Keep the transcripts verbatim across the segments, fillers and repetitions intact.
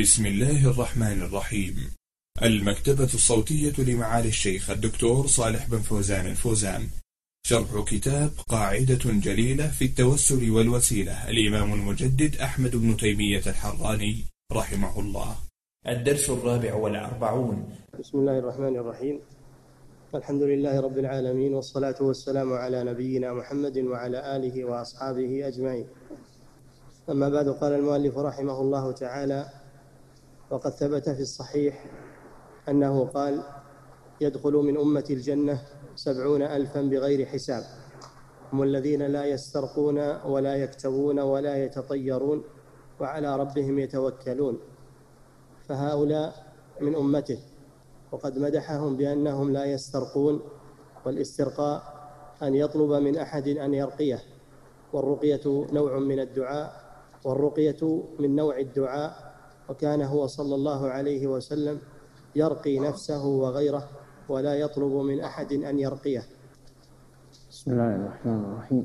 بسم الله الرحمن الرحيم. المكتبة الصوتية لمعالي الشيخ الدكتور صالح بن فوزان الفوزان، شرح كتاب قاعدة جليلة في التوسل والوسيلة، الإمام المجدد أحمد بن تيمية الحراني رحمه الله. الدرس الرابع والأربعون. بسم الله الرحمن الرحيم. الحمد لله رب العالمين، والصلاة والسلام على نبينا محمد وعلى آله وأصحابه أجمعين. أما بعد، قال المؤلف رحمه الله تعالى: وقد ثبت في الصحيح أنه قال: يدخل من أمة الجنة سبعون ألفا بغير حساب، هم الذين لا يسترقون ولا يكتوون ولا يتطيرون وعلى ربهم يتوكلون، فهؤلاء من أمته. وقد مدحهم بأنهم لا يسترقون، والاسترقاء أن يطلب من أحد أن يرقيه، والرقية نوع من الدعاء، والرقية من نوع الدعاء، وكان هو صلى الله عليه وسلم يرقي نفسه وغيره ولا يطلب من أحد أن يرقيه. بسم الله الرحمن الرحيم.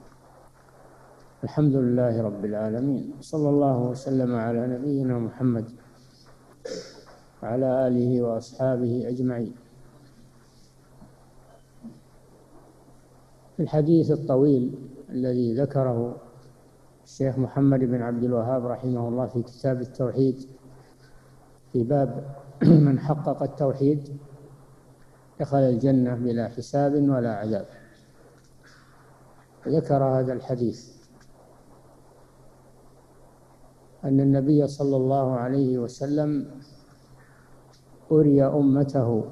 الحمد لله رب العالمين، صلى الله وسلم على نبينا محمد وعلى آله وأصحابه أجمعين. في الحديث الطويل الذي ذكره الشيخ محمد بن عبد الوهاب رحمه الله في كتاب التوحيد، في باب من حقق التوحيد دخل الجنة بلا حساب ولا عذاب، ذكر هذا الحديث أن النبي صلى الله عليه وسلم أري أمته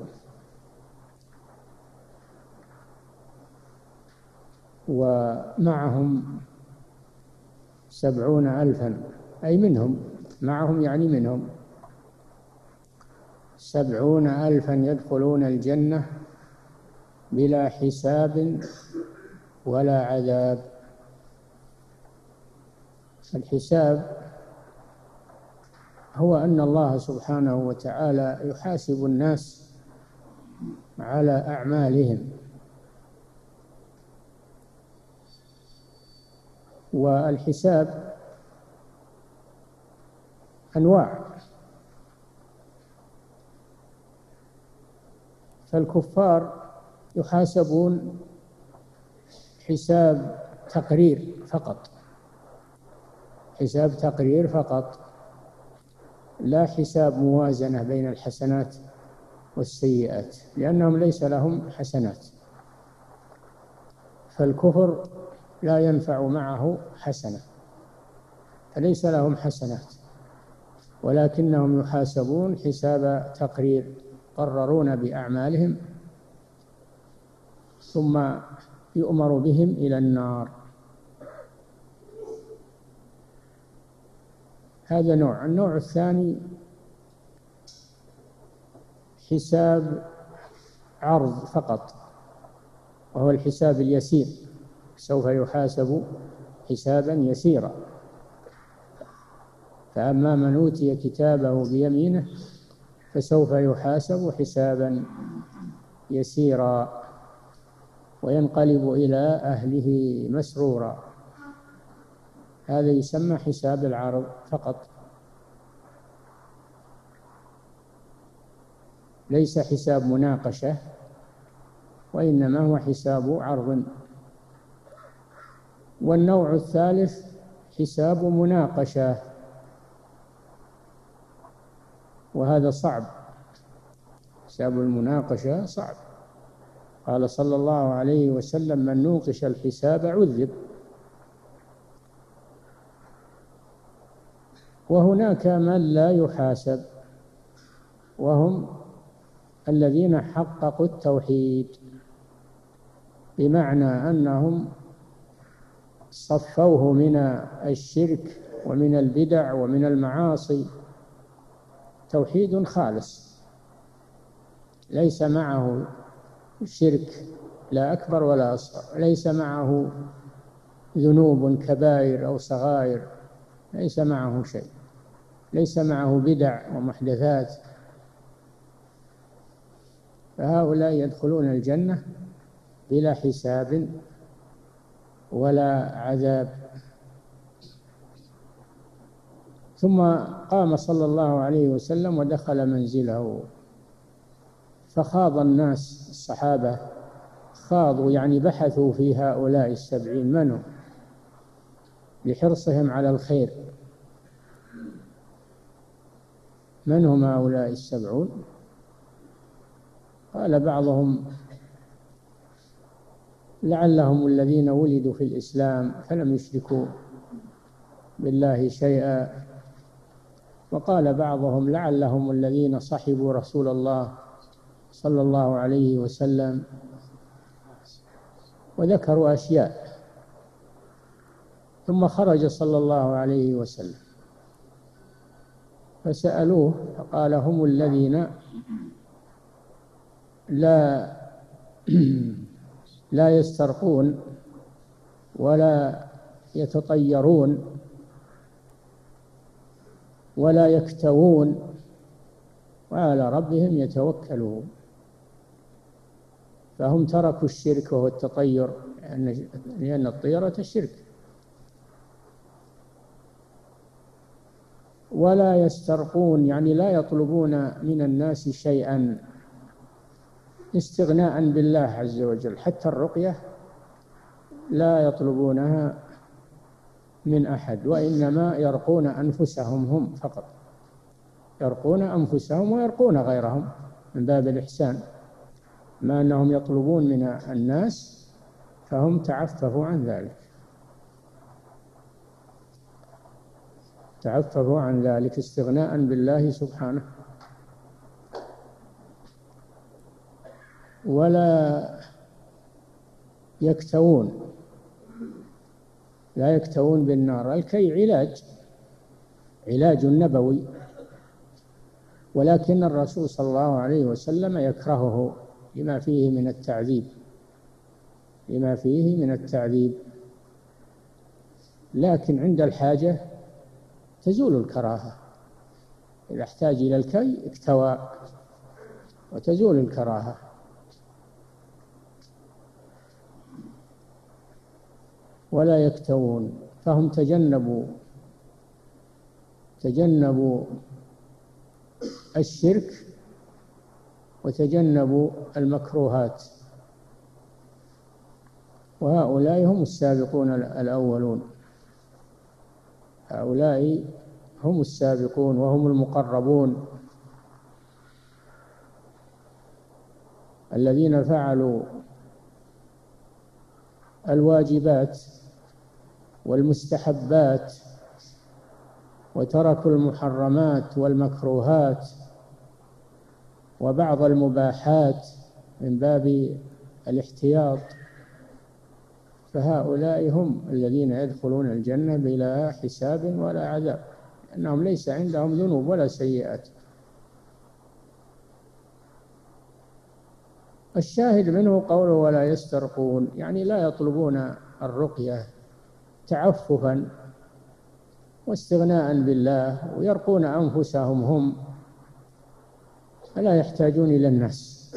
ومعهم سبعون ألفا، أي منهم، معهم يعني منهم سبعون ألفا يدخلون الجنة بلا حساب ولا عذاب. الحساب هو أن الله سبحانه وتعالى يحاسب الناس على أعمالهم، والحساب أنواع، فالكفار يحاسبون حساب تقرير فقط، حساب تقرير فقط، لا حساب موازنة بين الحسنات والسيئات، لأنهم ليس لهم حسنات. فالكفر لا ينفع معه حسنة، فليس لهم حسنات، ولكنهم يحاسبون حساب تقرير، يقررون بأعمالهم ثم يؤمر بهم إلى النار. هذا نوع. النوع الثاني حساب عرض فقط، وهو الحساب اليسير، سوف يحاسب حسابا يسيرا. فأما من أوتي كتابه بيمينه فسوف يحاسب حسابا يسيرا وينقلب إلى أهله مسرورا. هذا يسمى حساب العرض فقط، ليس حساب مناقشة، وإنما هو حساب عرض. والنوع الثالث حساب مناقشة، وهذا صعب، حساب المناقشة صعب. قال صلى الله عليه وسلم: من نوقش الحساب عذب. وهناك من لا يحاسب، وهم الذين حققوا التوحيد، بمعنى أنهم صفوه من الشرك ومن البدع ومن المعاصي توحيد خالص، ليس معه شرك لا أكبر ولا أصغر، ليس معه ذنوب كبائر أو صغائر، ليس معه شيء، ليس معه بدع ومحدثات. فهؤلاء يدخلون الجنة بلا حساب ولا عذاب. ثم قام صلى الله عليه وسلم ودخل منزله، فخاض الناس الصحابة خاضوا يعني بحثوا في هؤلاء السبعين من هم، لحرصهم على الخير. من هم هؤلاء السبعون؟ قال بعضهم لعلهم الذين ولدوا في الإسلام فلم يشركوا بالله شيئا، وقال بعضهم لعلهم الذين صحبوا رسول الله صلى الله عليه وسلم، وذكروا أشياء. ثم خرج صلى الله عليه وسلم فسألوه فقال هم الذين لا لا يسترقون ولا يتطيرون ولا يكتوون وعلى ربهم يتوكلون. فهم تركوا الشرك وهو التطير، لأن الطيرة الشرك. ولا يسترقون يعني لا يطلبون من الناس شيئا، استغناء بالله عز وجل. حتى الرقية لا يطلبونها من أحد، وإنما يرقون أنفسهم هم فقط، يرقون أنفسهم ويرقون غيرهم من باب الإحسان. ما أنهم يطلبون من الناس فهم تعففوا عن ذلك، تعففوا عن ذلك استغناء بالله سبحانه. ولا يكتوون، لا يكتوون بالنار. الكي علاج، علاج نبوي، ولكن الرسول صلى الله عليه وسلم يكرهه لما فيه من التعذيب، لما فيه من التعذيب. لكن عند الحاجة تزول الكراهة، إذا احتاج إلى الكي اكتوى وتزول الكراهة. ولا يكتوون، فهم تجنبوا تجنبوا الشرك وتجنبوا المكروهات، وهؤلاء هم السابقون الأولون، هؤلاء هم السابقون وهم المقربون الذين فعلوا الواجبات والمستحبات وتركوا المحرمات والمكروهات وبعض المباحات من باب الاحتياط، فهؤلاء هم الذين يدخلون الجنة بلا حساب ولا عذاب، لأنهم ليس عندهم ذنوب ولا سيئات. الشاهد منه قوله ولا يسترقون، يعني لا يطلبون الرقية تعففا واستغناء بالله، ويرقون أنفسهم هم، فلا يحتاجون إلى الناس.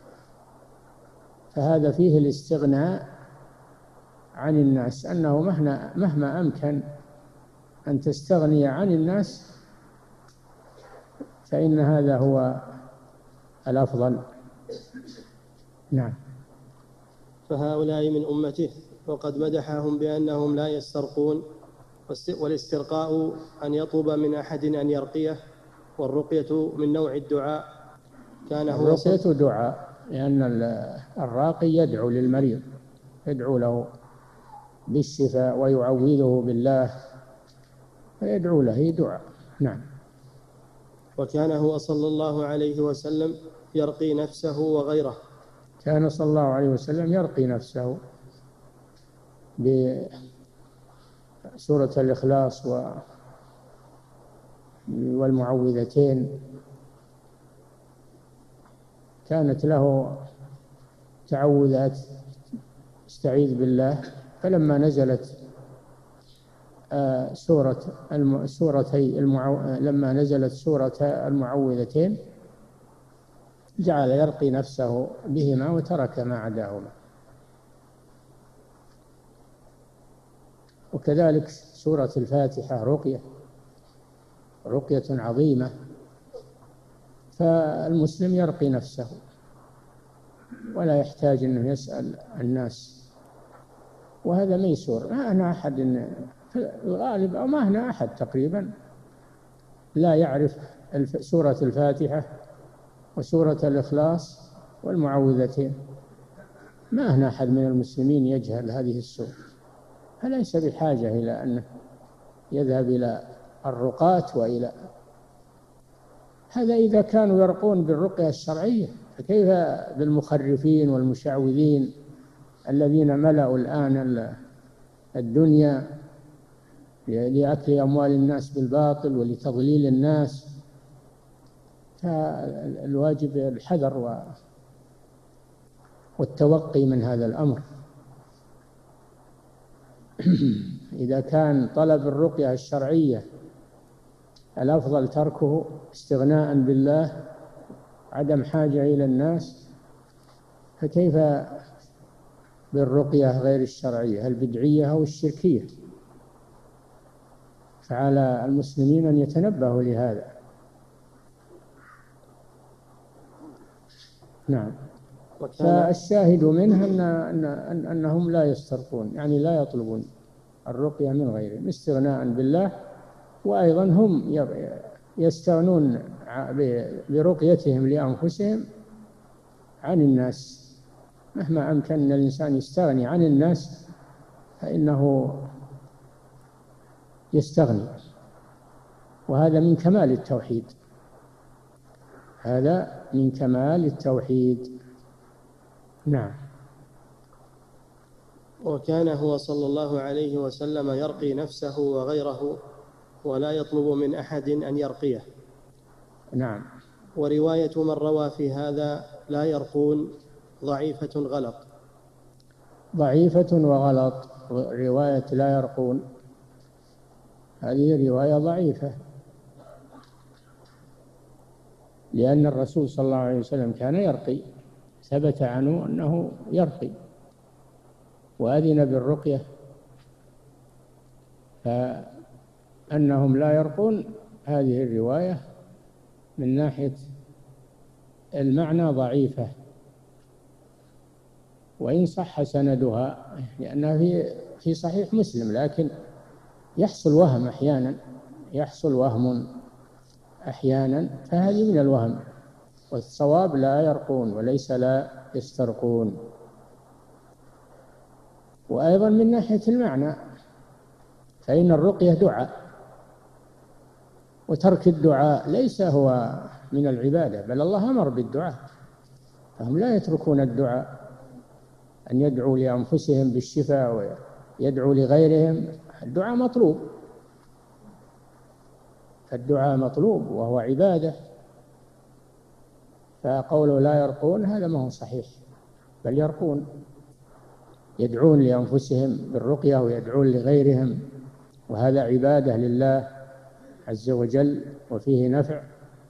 فهذا فيه الاستغناء عن الناس، أنه مهما مهما أمكن أن تستغني عن الناس فإن هذا هو الأفضل. نعم. فهؤلاء من أمته، وقد مدحهم بأنهم لا يسترقون، والاسترقاء أن يطلب من أحد أن يرقيه، والرقية من نوع الدعاء. كان هو الرقية دعاء، لأن الراقي يدعو للمريض، يدعو له بالشفاء ويعوذه بالله، فيدعو له دعاء. نعم. وكان هو صلى الله عليه وسلم يرقي نفسه وغيره، كان صلى الله عليه وسلم يرقي نفسه بسورة الإخلاص والمعوذتين، كانت له تعوذات استعيذ بالله. فلما نزلت سورة سورتي المعو... لما نزلت سورة المعوذتين جعل يرقي نفسه بهما وترك ما عداهما. وكذلك سورة الفاتحة رقية، رقية عظيمة. فالمسلم يرقي نفسه ولا يحتاج أنه يسأل الناس، وهذا ميسور. ما هنا أحد في الغالب، أو ما هنا أحد تقريبا لا يعرف سورة الفاتحة وسورة الإخلاص والمعوذتين. ما هنا أحد من المسلمين يجهل هذه السور، فليس بحاجة إلى أن يذهب إلى الرقاة وإلى هذا إذا كانوا يرقون بالرقية الشرعية، فكيف بالمخرفين والمشعوذين الذين ملأوا الآن الدنيا لأكل أموال الناس بالباطل ولتضليل الناس. فالواجب الحذر والتوقي من هذا الأمر. إذا كان طلب الرقية الشرعية الأفضل تركه استغناء بالله، عدم حاجة إلى الناس، فكيف بالرقية غير الشرعية البدعية أو الشركية؟ فعلى المسلمين أن يتنبهوا لهذا. نعم. فالشاهد منها أن أن أن أنهم لا يسترقون، يعني لا يطلبون الرقية من غيرهم استغناء بالله، وأيضا هم يستغنون برقيتهم لأنفسهم عن الناس. مهما أمكن الإنسان يستغني عن الناس فإنه يستغني، وهذا من كمال التوحيد. هذا من كمال التوحيد. نعم. وكان هو صلى الله عليه وسلم يرقي نفسه وغيره ولا يطلب من أحد أن يرقيه. نعم. ورواية من روى في هذا لا يرقون ضعيفة غلط. ضعيفة وغلط. رواية لا يرقون هذه رواية ضعيفة، لأن الرسول صلى الله عليه وسلم كان يرقي، ثبت عنه أنه يرقي وأذن بالرقية. فأنهم لا يرقون هذه الرواية من ناحية المعنى ضعيفة، وإن صح سندها لأنها في في صحيح مسلم، لكن يحصل وهم أحيانا، يحصل وهم أحيانا، فهذه من الوهم. والصواب لا يرقون وليس لا يسترقون. وأيضا من ناحية المعنى فإن الرقية دعاء، وترك الدعاء ليس هو من العبادة، بل الله أمر بالدعاء، فهم لا يتركون الدعاء، أن يدعوا لأنفسهم بالشفاء ويدعوا لغيرهم. الدعاء مطلوب، فالدعاء مطلوب وهو عبادة. فقوله لا يرقون هذا ما هو صحيح، بل يرقون، يدعون لأنفسهم بالرقية ويدعون لغيرهم، وهذا عبادة لله عز وجل وفيه نفع.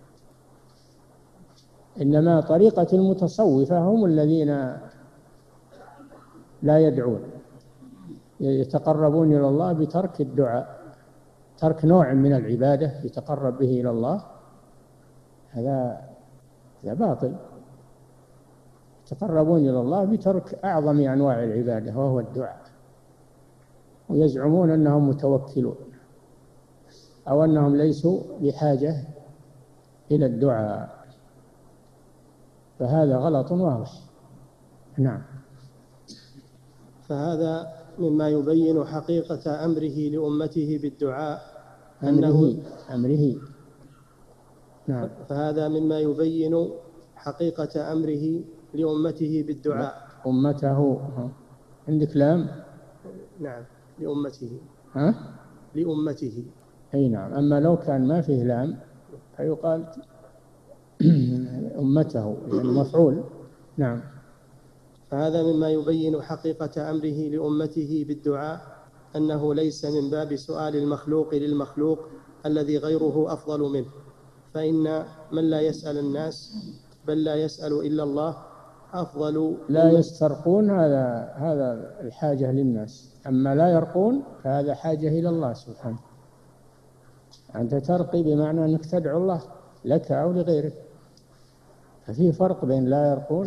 إنما طريقة المتصوفة هم الذين لا يدعون، يتقربون إلى الله بترك الدعاء، ترك نوع من العبادة يتقرب به إلى الله، هذا هذا باطل. يتقربون إلى الله بترك أعظم أنواع العبادة وهو الدعاء، ويزعمون أنهم متوكلون أو أنهم ليسوا بحاجة إلى الدعاء، فهذا غلط واضح. نعم. فهذا مما يبين حقيقة أمره لأمته بالدعاء، أمره أمره نعم. فهذا مما يبين حقيقة أمره لأمته بالدعاء. أمته عندك لام؟ نعم، لأمته. ها؟ لأمته. أي نعم. أما لو كان ما فيه لام فيقال أمته، يعني مفعول. نعم. فهذا مما يبين حقيقة أمره لأمته بالدعاء، أنه ليس من باب سؤال المخلوق للمخلوق الذي غيره أفضل منه، فإن من لا يسأل الناس بل لا يسأل إلا الله أفضل. لا يسترقون هذا هذا الحاجة للناس، أما لا يرقون فهذا حاجة إلى الله سبحانه. أنت ترقي بمعنى أنك تدعو الله لك أو لغيرك، ففي فرق بين لا يرقون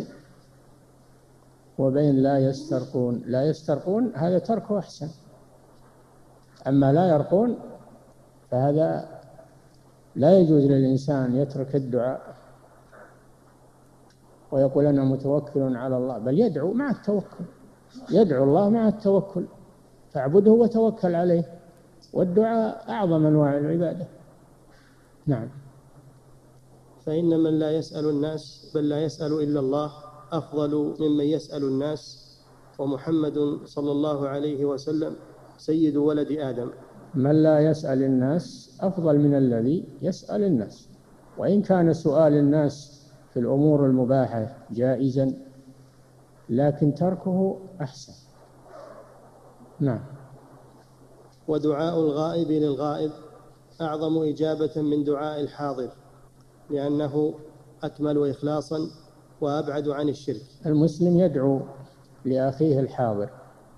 وبين لا يسترقون. لا يسترقون هذا تركه أحسن، أما لا يرقون فهذا لا يجوز للإنسان يترك الدعاء ويقول أنا متوكل على الله، بل يدعو مع التوكل، يدعو الله مع التوكل، فاعبده وتوكل عليه، والدعاء أعظم أنواع العبادة. نعم. فإن من لا يسأل الناس بل لا يسأل إلا الله أفضل ممن يسأل الناس، ومحمد صلى الله عليه وسلم سيد ولد آدم. من لا يسأل الناس أفضل من الذي يسأل الناس، وإن كان سؤال الناس في الأمور المباحة جائزا، لكن تركه أحسن. نعم. ودعاء الغائب للغائب أعظم إجابة من دعاء الحاضر، لأنه أكمل إخلاصا وأبعد عن الشرك. المسلم يدعو لأخيه الحاضر،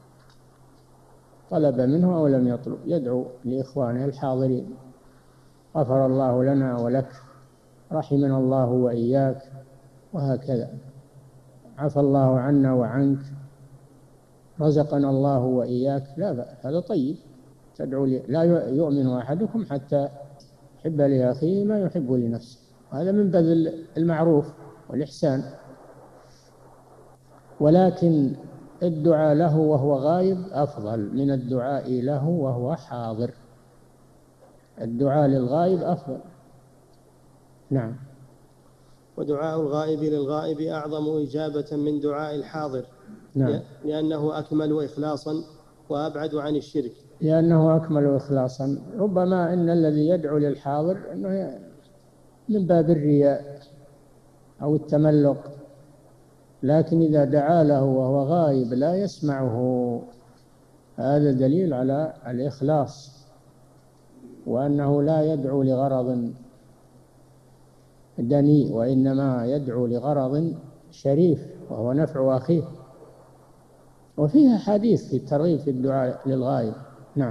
طلب منه أو لم يطلب، يدعو لإخوانه الحاضرين: غفر الله لنا ولك، رحمنا الله وإياك، وهكذا، عفى الله عنا وعنك، رزقنا الله وإياك. لا بأس، هذا طيب، تدعو لي. لا يؤمن أحدكم حتى يحب لأخيه ما يحب لنفسه، هذا من باب المعروف والإحسان. ولكن الدعاء له وهو غائب أفضل من الدعاء له وهو حاضر. الدعاء للغائب أفضل. نعم. ودعاء الغائب للغائب أعظم إجابة من دعاء الحاضر. نعم. لأنه أكمل إخلاصا وأبعد عن الشرك. لأنه أكمل إخلاصا. ربما إن الذي يدعو للحاضر أنه من باب الرياء أو التملق، لكن إذا دعا له وهو غائب لا يسمعه، هذا دليل على الإخلاص، وأنه لا يدعو لغرض دنيء، وإنما يدعو لغرض شريف وهو نفع أخيه. وفيها حديث في الترغيب في الدعاء للغائب. نعم.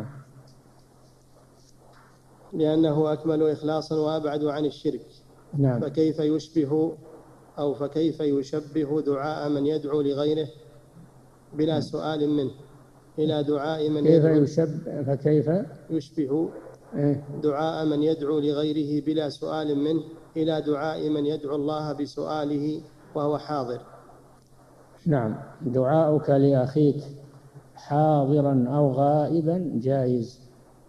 لأنه أكمل إخلاصا وأبعد عن الشرك. نعم. فكيف يشبه أو فكيف يشبه دعاء من يدعو لغيره بلا سؤال منه إلى دعاء من كيف يدعو يشبه فكيف يشبه دعاء من يدعو لغيره بلا سؤال منه إلى دعاء من يدعو الله بسؤاله وهو حاضر. نعم. دعاؤك لأخيك حاضرا أو غائبا جائز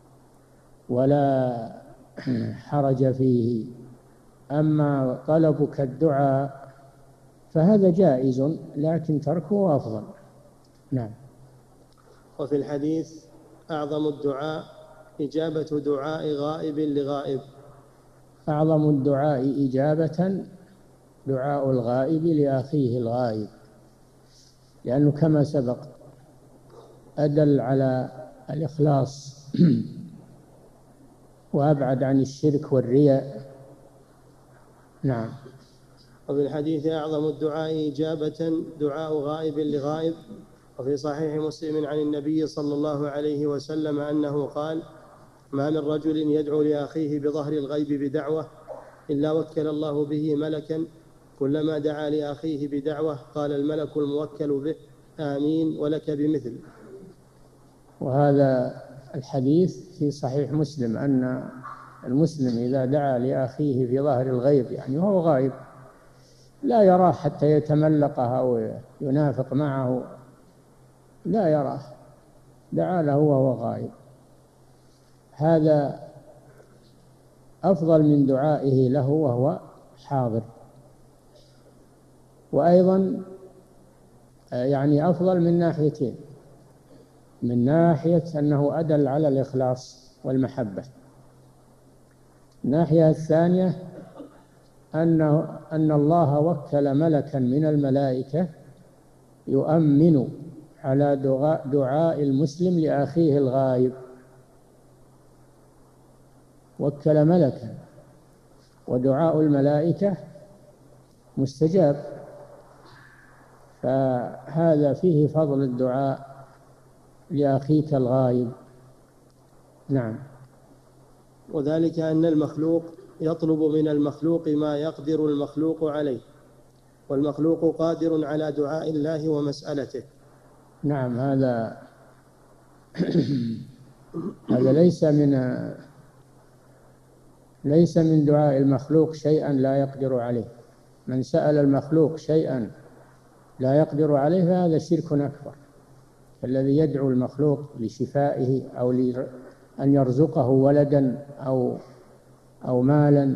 ولا حرج فيه، أما طلبك الدعاء فهذا جائز لكن تركه أفضل. نعم. وفي الحديث أعظم الدعاء إجابة دعاء غائب لغائب. أعظم الدعاء إجابة دعاء الغائب لأخيه الغائب، لأنه كما سبق أدل على الإخلاص وأبعد عن الشرك والرياء. نعم. وفي الحديث أعظم الدعاء إجابة دعاء غائب لغائب. وفي صحيح مسلم عن النبي صلى الله عليه وسلم أنه قال: ما من رجل يدعو لأخيه بظهر الغيب بدعوة إلا وكل الله به ملكا، كلما دعا لأخيه بدعوة قال الملك الموكل به: آمين ولك بمثل. وهذا الحديث في صحيح مسلم أن المسلم إذا دعا لأخيه في ظهر الغيب، يعني وهو غائب لا يراه حتى يتملقه أو ينافق معه، لا يراه، دعا له وهو غائب، هذا أفضل من دعائه له وهو حاضر. وأيضا يعني أفضل من ناحيتين: من ناحية أنه أدل على الإخلاص والمحبة، الناحية الثانية أنه أن الله وكل ملكا من الملائكة يؤمن على دعاء المسلم لأخيه الغائب، وكل ملكا، ودعاء الملائكة مستجاب، فهذا فيه فضل الدعاء لأخيك الغائب. نعم. وذلك أن المخلوق يطلب من المخلوق ما يقدر المخلوق عليه، والمخلوق قادر على دعاء الله ومسألته. نعم، هذا هذا ليس من ليس من دعاء المخلوق شيئا لا يقدر عليه. من سأل المخلوق شيئا لا يقدر عليه فهذا شرك أكبر. الذي يدعو المخلوق لشفائه أو لأن يرزقه ولدا أو أو مالا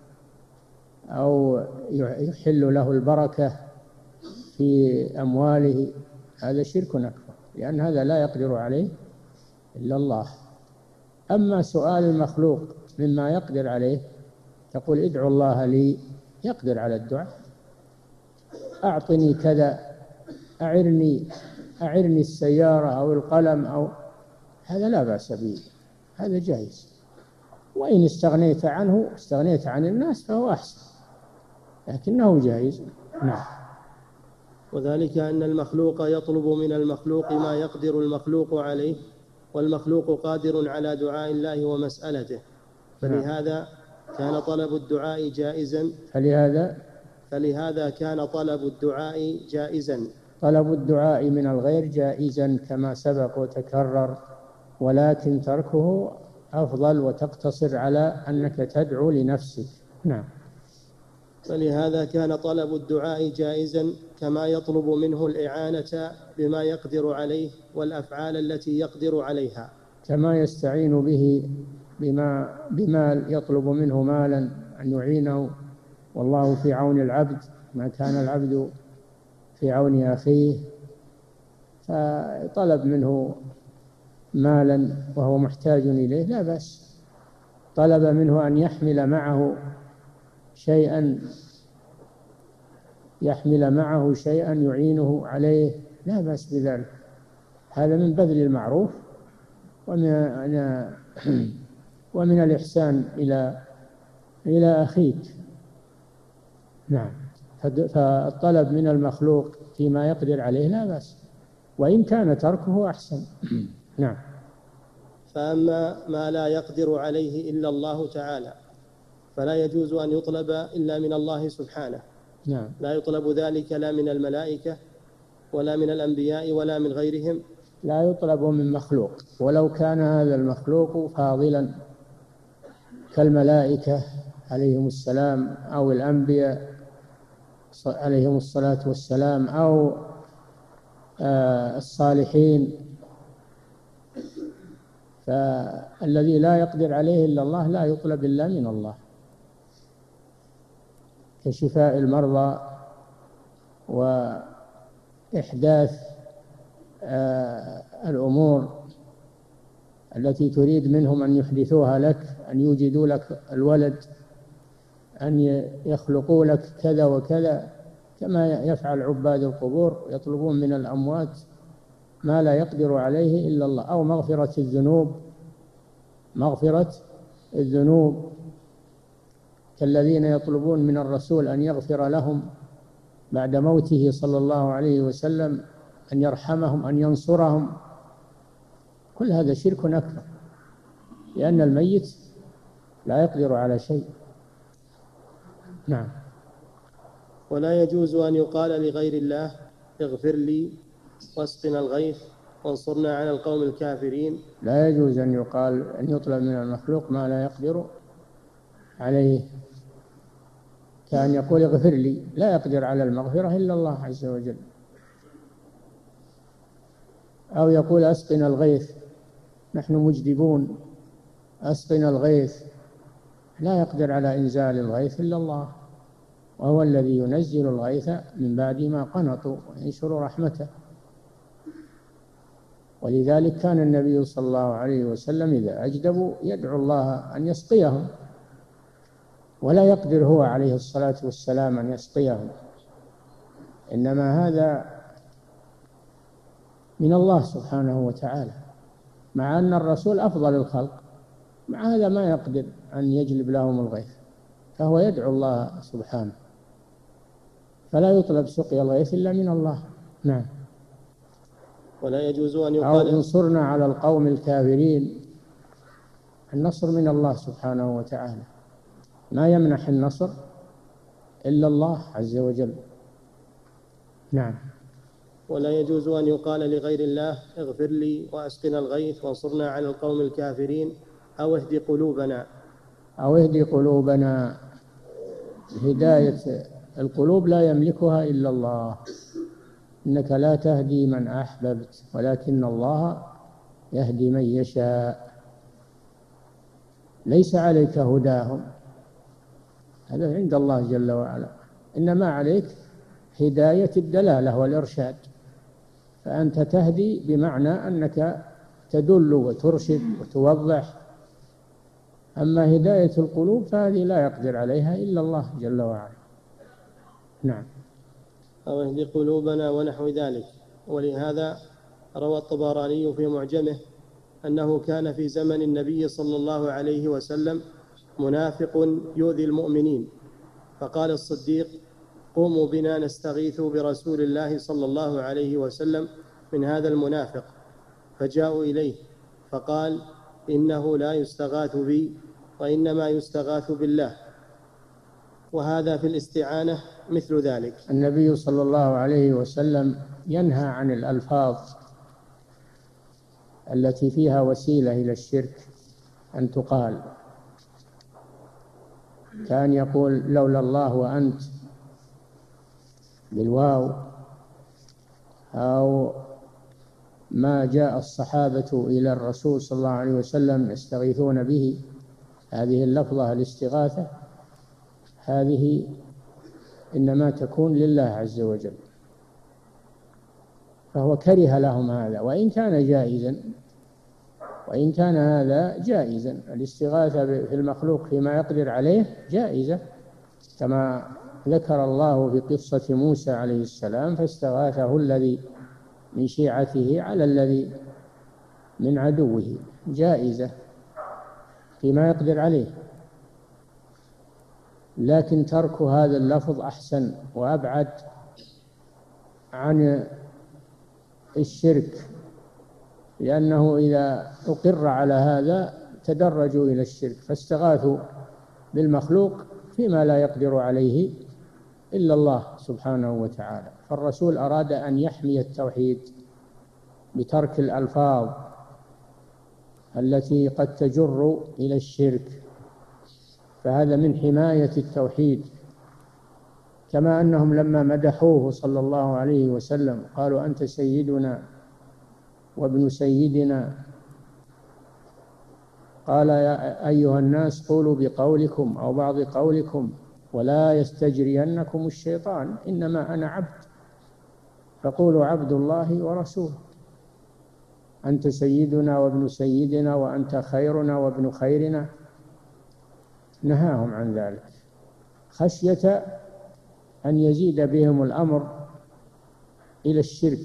أو يحل له البركة في أمواله، هذا شرك أكبر، لأن هذا لا يقدر عليه إلا الله. أما سؤال المخلوق مما يقدر عليه، تقول ادعو الله لي، يقدر على الدعاء، أعطني كذا، أعرني أعرني السيارة أو القلم، أو هذا لا بأس به، هذا جائز. وإن استغنيت عنه استغنيت عن الناس فهو أحسن، لكنه جائز. نعم. وذلك أن المخلوق يطلب من المخلوق ما يقدر المخلوق عليه، والمخلوق قادر على دعاء الله ومسألته، فلهذا كان طلب الدعاء جائزا فلهذا فلهذا كان طلب الدعاء جائزا طلب الدعاء من الغير جائزا كما سبق وتكرر، ولكن تركه أفضل، وتقتصر على أنك تدعو لنفسك. نعم. فلهذا كان طلب الدعاء جائزا كما يطلب منه الإعانة بما يقدر عليه والأفعال التي يقدر عليها، كما يستعين به بما, بما يطلب منه مالا أن يعينه، والله في عون العبد ما كان العبد في عون أخيه، فطلب منه مالا وهو محتاج إليه لا بأس. طلب منه أن يحمل معه شيئا يحمل معه شيئا يعينه عليه لا بأس بذلك، هذا من بذل المعروف ومن ومن الإحسان إلى إلى أخيك. نعم. فالطلب من المخلوق فيما يقدر عليه لا بأس، وإن كان تركه أحسن. نعم. فأما ما لا يقدر عليه إلا الله تعالى فلا يجوز أن يطلب إلا من الله سبحانه. نعم. لا يطلب ذلك لا من الملائكة ولا من الأنبياء ولا من غيرهم، لا يطلب من مخلوق، ولو كان هذا المخلوق فاضلا كالملائكة عليهم السلام أو الأنبياء عليهم الصلاة والسلام أو الصالحين، فالذي لا يقدر عليه إلا الله لا يطلب إلا من الله، كشفاء المرضى وإحداث الأمور التي تريد منهم أن يحدثوها لك، أن يوجدوا لك الولد، أن يخلقوا لك كذا وكذا، كما يفعل عباد القبور، يطلبون من الأموات ما لا يقدر عليه إلا الله، أو مغفرة الذنوب مغفرة الذنوب كالذين يطلبون من الرسول أن يغفر لهم بعد موته صلى الله عليه وسلم، أن يرحمهم، أن ينصرهم. كل هذا شرك أكبر، لأن الميت لا يقدر على شيء. نعم. ولا يجوز أن يقال لغير الله اغفر لي واسقنا الغيث وانصرنا على القوم الكافرين. لا يجوز أن يقال أن يطلب من المخلوق ما لا يقدر عليه، كأن يقول اغفر لي، لا يقدر على المغفرة إلا الله عز وجل، أو يقول أسقنا الغيث، نحن مجدبون، أسقنا الغيث، لا يقدر على إنزال الغيث إلا الله، وهو الذي ينزل الغيث من بعد ما قنطوا وينشر رحمته. ولذلك كان النبي صلى الله عليه وسلم إذا أجدبوا يدعو الله أن يسقيهم، ولا يقدر هو عليه الصلاة والسلام أن يسقيهم، إنما هذا من الله سبحانه وتعالى، مع أن الرسول أفضل الخلق، مع هذا ما يقدر أن يجلب لهم الغيث، فهو يدعو الله سبحانه، فلا يطلب سقي الغيث إلا من الله. نعم. ولا يجوز أن يقال أو انصرنا على القوم الكافرين، النصر من الله سبحانه وتعالى، ما يمنح النصر إلا الله عز وجل. نعم. ولا يجوز أن يقال لغير الله اغفر لي وأسقنا الغيث وانصرنا على القوم الكافرين أو اهد قلوبنا. أو اهد قلوبنا، هداية القلوب لا يملكها إلا الله، إنك لا تهدي من أحببت ولكن الله يهدي من يشاء، ليس عليك هداهم، هذا عند الله جل وعلا، إنما عليك هداية الدلالة والإرشاد، فأنت تهدي بمعنى أنك تدل وترشد وتوضح، أما هداية القلوب فهذه لا يقدر عليها إلا الله جل وعلا. نعم. أو اهد قلوبنا ونحو ذلك. ولهذا روى الطبراني في معجمه أنه كان في زمن النبي صلى الله عليه وسلم منافق يؤذي المؤمنين، فقال الصديق قوموا بنا نستغيث برسول الله صلى الله عليه وسلم من هذا المنافق، فجاءوا إليه فقال إنه لا يستغاث بي وإنما يستغاث بالله، وهذا في الاستعانة مثل ذلك. النبي صلى الله عليه وسلم ينهى عن الألفاظ التي فيها وسيلة إلى الشرك أن تقال، كان يقول لولا الله وأنت بالواو، أو ما جاء الصحابة إلى الرسول صلى الله عليه وسلم يستغيثون به، هذه اللفظة الاستغاثة هذه إنما تكون لله عز وجل، فهو كره لهم هذا، وإن كان جائزا وإن كان هذا جائزا، الاستغاثة في المخلوق فيما يقدر عليه جائزة، كما ذكر الله في قصة موسى عليه السلام فاستغاثه الذي من شيعته على الذي من عدوه، جائزة فيما يقدر عليه، لكن ترك هذا اللفظ أحسن وأبعد عن الشرك، لأنه إذا أقر على هذا تدرجوا إلى الشرك، فاستغاثوا بالمخلوق فيما لا يقدر عليه إلا الله سبحانه وتعالى. فالرسول أراد أن يحمي التوحيد بترك الألفاظ التي قد تجر إلى الشرك، فهذا من حماية التوحيد، كما أنهم لما مدحوه صلى الله عليه وسلم قالوا أنت سيدنا وابن سيدنا، قال يا أيها الناس قولوا بقولكم أو بعض قولكم ولا يستجرينكم الشيطان، إنما أنا عبد، فقولوا عبد الله ورسوله، أنت سيدنا وابن سيدنا وأنت خيرنا وابن خيرنا، نهاهم عن ذلك خشية أن يزيد بهم الأمر إلى الشرك.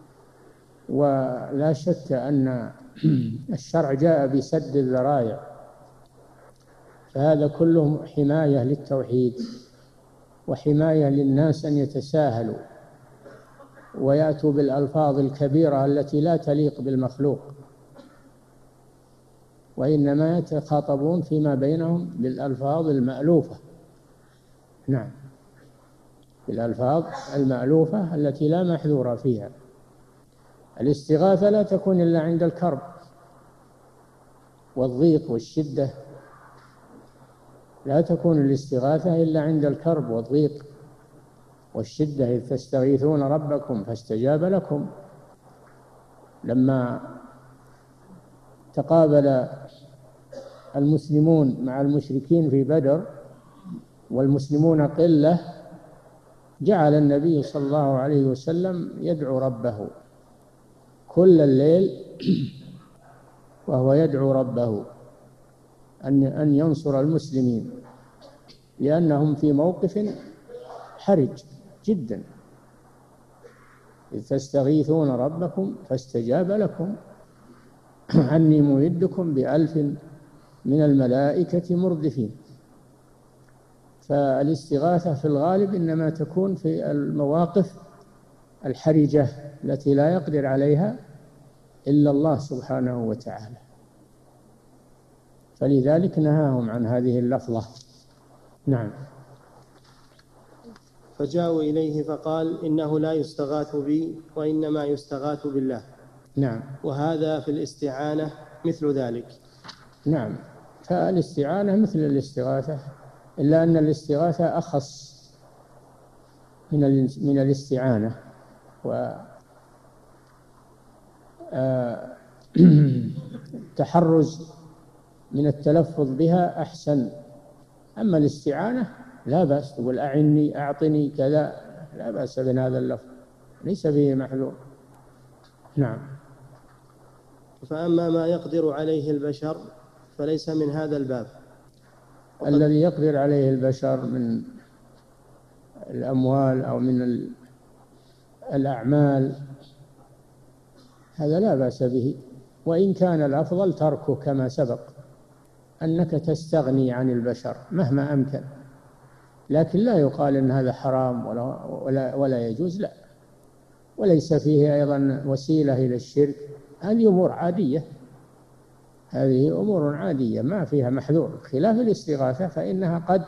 ولا شك أن الشرع جاء بسد الذرائع، فهذا كله حماية للتوحيد وحماية للناس أن يتساهلوا ويأتوا بالألفاظ الكبيرة التي لا تليق بالمخلوق، وإنما يتخاطبون فيما بينهم بالألفاظ المألوفة. نعم، بالألفاظ المألوفة التي لا محذور فيها. الاستغاثة لا تكون إلا عند الكرب والضيق والشدة، لا تكون الاستغاثة إلا عند الكرب والضيق والشدة، إذ تستغيثون ربكم فاستجاب لكم. لما تقابل المسلمون مع المشركين في بدر والمسلمون قلة، جعل النبي صلى الله عليه وسلم يدعو ربه كل الليل وهو يدعو ربه أن أن ينصر المسلمين، لأنهم في موقف حرج جدا. إذ تستغيثون ربكم فاستجاب لكم أني ممدكم بألف من الملائكة مردفين. فالاستغاثة في الغالب إنما تكون في المواقف الحرجة التي لا يقدر عليها إلا الله سبحانه وتعالى. فلذلك نهاهم عن هذه اللفظة. نعم. فجاءوا إليه فقال إنه لا يستغاث بي وإنما يستغاث بالله. نعم. وهذا في الاستعانة مثل ذلك. نعم، فالاستعانة مثل الاستغاثة، إلا أن الاستغاثة أخص من من الاستعانة، و التحرز من التلفظ بها أحسن. أما الاستعانة لا بأس، تقول أعني أعطني كذا، لا بأس بهذا اللفظ، ليس به محذور. نعم. فأما ما يقدر عليه البشر فليس من هذا الباب. الذي يقدر عليه البشر من الأموال أو من الأعمال هذا لا بأس به، وإن كان الأفضل تركه كما سبق، أنك تستغني عن البشر مهما أمكن، لكن لا يقال إن هذا حرام ولا, ولا, ولا يجوز، لا، وليس فيه أيضا وسيلة إلى الشرك. هذه أمور عادية، هذه أمور عادية ما فيها محذور، خلاف الاستغاثة فإنها قد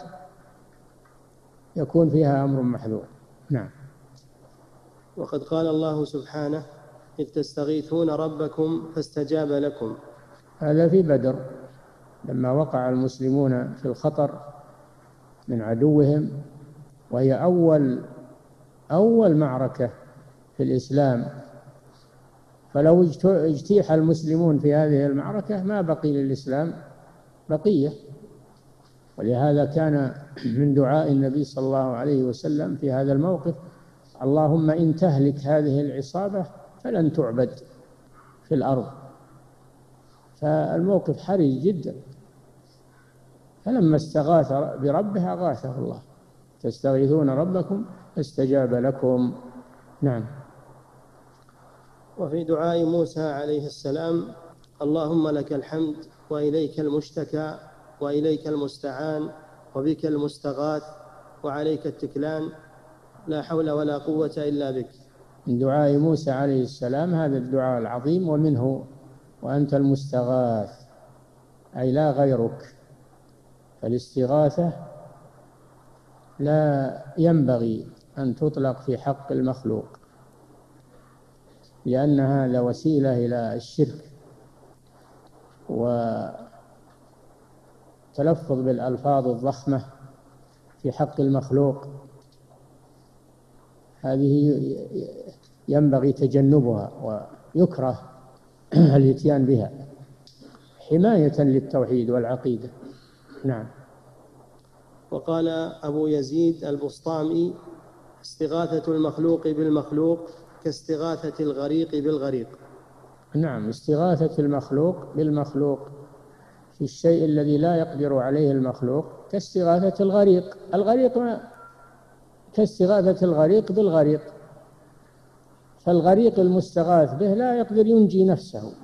يكون فيها أمر محذور. نعم. وقد قال الله سبحانه إذ تستغيثون ربكم فاستجاب لكم. هذا في بدر لما وقع المسلمون في الخطر من عدوهم، وهي أول أول معركة في الإسلام، فلو اجتيح المسلمون في هذه المعركة ما بقي للإسلام بقية. ولهذا كان من دعاء النبي صلى الله عليه وسلم في هذا الموقف اللهم إن تهلك هذه العصابة فلن تعبد في الأرض. فالموقف حرج جدا، فلما استغاث بربه أغاثه الله. تستغيثون ربكم فاستجاب لكم. نعم. وفي دعاء موسى عليه السلام اللهم لك الحمد وإليك المشتكى وإليك المستعان وبك المستغاث وعليك التكلان لا حول ولا قوة إلا بك. من دعاء موسى عليه السلام هذا الدعاء العظيم، ومنه وأنت المستغاث أي لا غيرك. فالاستغاثة لا ينبغي أن تطلق في حق المخلوق، لأنها لوسيلة إلى الشرك، وتلفظ بالألفاظ الضخمة في حق المخلوق هذه ينبغي تجنبها، ويكره الاتيان بها حماية للتوحيد والعقيدة. نعم. وقال أبو يزيد البسطامي استغاثة المخلوق بالمخلوق كاستغاثة الغريق بالغريق. نعم، استغاثة المخلوق بالمخلوق في الشيء الذي لا يقدر عليه المخلوق كاستغاثة الغريق. الغريق ما كاستغاثة الغريق بالغريق، فالغريق المستغاث به لا يقدر ينجي نفسه،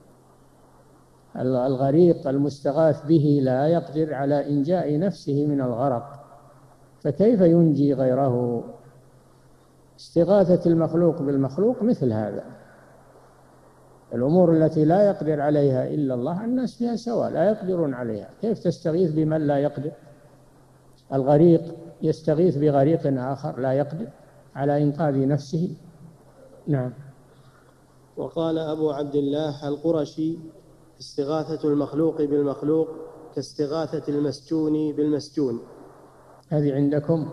الغريق المستغاث به لا يقدر على إنجاء نفسه من الغرق، فكيف ينجي غيره؟ استغاثة المخلوق بالمخلوق مثل هذا. الأمور التي لا يقدر عليها إلا الله الناس فيها سواء، لا يقدرون عليها، كيف تستغيث بمن لا يقدر؟ الغريق يستغيث بغريق آخر لا يقدر على إنقاذ نفسه. نعم. وقال أبو عبد الله القرشي استغاثة المخلوق بالمخلوق كاستغاثة المسجون بالمسجون. هذه عندكم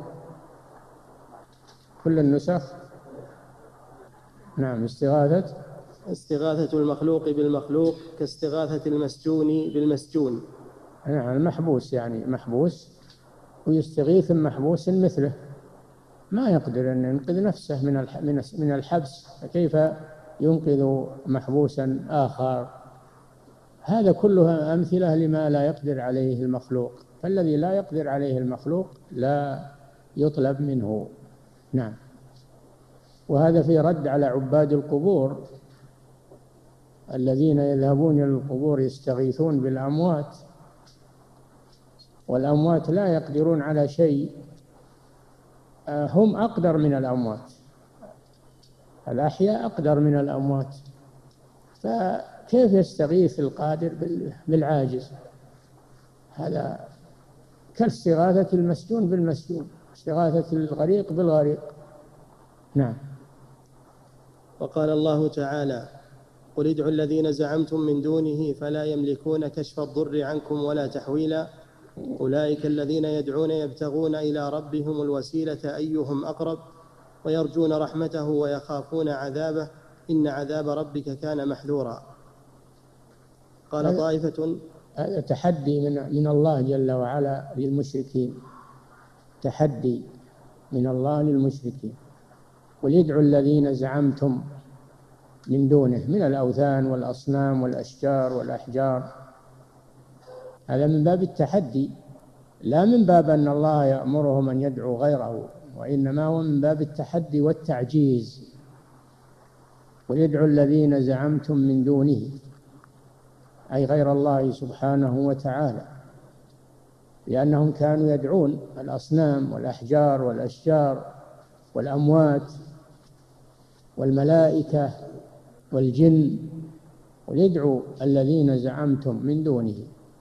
كل النسخ؟ نعم. استغاثة استغاثة المخلوق بالمخلوق كاستغاثة المسجون بالمسجون. نعم، المحبوس يعني محبوس ويستغيث محبوس مثله، ما يقدر أن ينقذ نفسه من من الحبس، فكيف ينقذ محبوسا آخر؟ هذا كله أمثلة لما لا يقدر عليه المخلوق، فالذي لا يقدر عليه المخلوق لا يطلب منه. نعم. وهذا في رد على عباد القبور الذين يذهبون إلى القبور يستغيثون بالأموات، والأموات لا يقدرون على شيء، هم أقدر من الأموات، الأحياء أقدر من الأموات، فكيف يستغيث القادر بالعاجز؟ هذا كاستغاثة المسجون بالمسجون، استغاثة الغريق بالغريق. نعم. وقال الله تعالى: قل ادعوا الذين زعمتم من دونه فلا يملكون كشف الضر عنكم ولا تحويلا أولئك الذين يدعون يبتغون إلى ربهم الوسيلة أيهم أقرب ويرجون رحمته ويخافون عذابه إن عذاب ربك كان محذورا. قال طائفة: هذا تحدي من من الله جل وعلا للمشركين، تحدي من الله للمشركين. قل ادعوا الذين زعمتم من دونه من الأوثان والأصنام والأشجار والأحجار، هذا من باب التحدي، لا من باب أن الله يأمرهم أن يدعوا غيره، وإنما هو من باب التحدي والتعجيز. قل ادعوا الذين زعمتم من دونه، أي غير الله سبحانه وتعالى، لأنهم كانوا يدعون الأصنام والأحجار والأشجار والأموات والملائكة والجن. قل ادعوا الذين زعمتم من دونه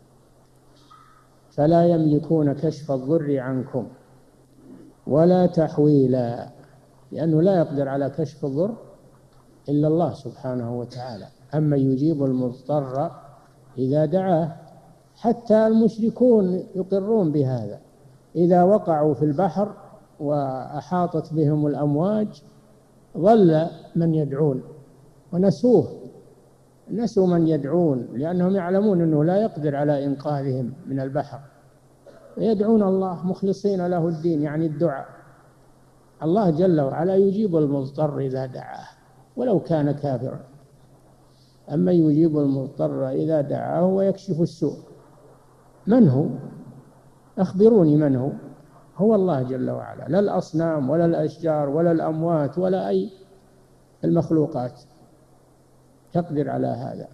فلا يملكون كشف الضر عنكم ولا تحويلا، لأنه لا يقدر على كشف الضر إلا الله سبحانه وتعالى. أما يجيب المضطر إذا دعاه، حتى المشركون يقرون بهذا، إذا وقعوا في البحر وأحاطت بهم الأمواج ظل من يدعون ونسوه، نسوا من يدعون، لأنهم يعلمون أنه لا يقدر على إنقاذهم من البحر، يدعون الله مخلصين له الدين، يعني الدعاء. الله جل وعلا يجيب المضطر إذا دعاه ولو كان كافرا، أما يجيب المضطر إذا دعاه ويكشف السوء. من هو؟ أخبروني من هو؟ هو الله جل وعلا، لا الأصنام ولا الأشجار ولا الأموات ولا أي المخلوقات تقدر على هذا.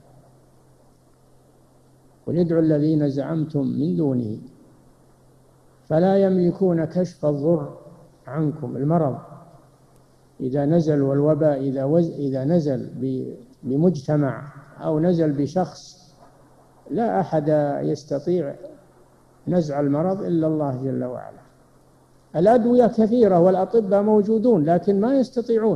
قل ادعوا الذين زعمتم من دونه فلا يملكون كشف الضر عنكم، المرض إذا نزل والوباء إذا, وز... إذا نزل بمجتمع أو نزل بشخص، لا أحد يستطيع نزع المرض إلا الله جل وعلا. الأدوية كثيرة والأطباء موجودون، لكن ما يستطيعون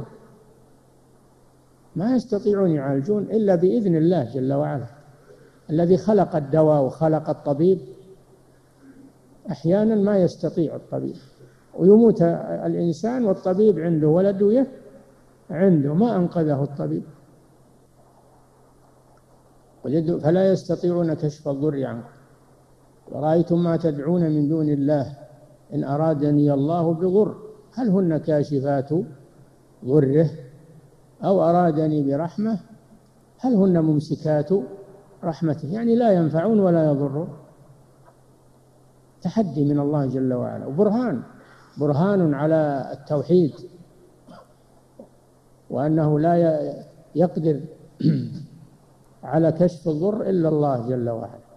ما يستطيعون يعالجون إلا بإذن الله جل وعلا. الذي خلق الدواء وخلق الطبيب أحيانا ما يستطيع الطبيب، ويموت الإنسان والطبيب عنده والأدوية عنده، ما أنقذه الطبيب. فلا يستطيعون كشف الضر عنكم ورأيتم ما تدعون من دون الله إن أرادني الله بضر هل هن كاشفات ضره أو أرادني برحمة هل هن ممسكات رحمته، يعني لا ينفعون ولا يضرون. تحدي من الله جل وعلا، وبرهان برهان على التوحيد، وأنه لا يقدر على كشف الضر إلا الله جل وعلا.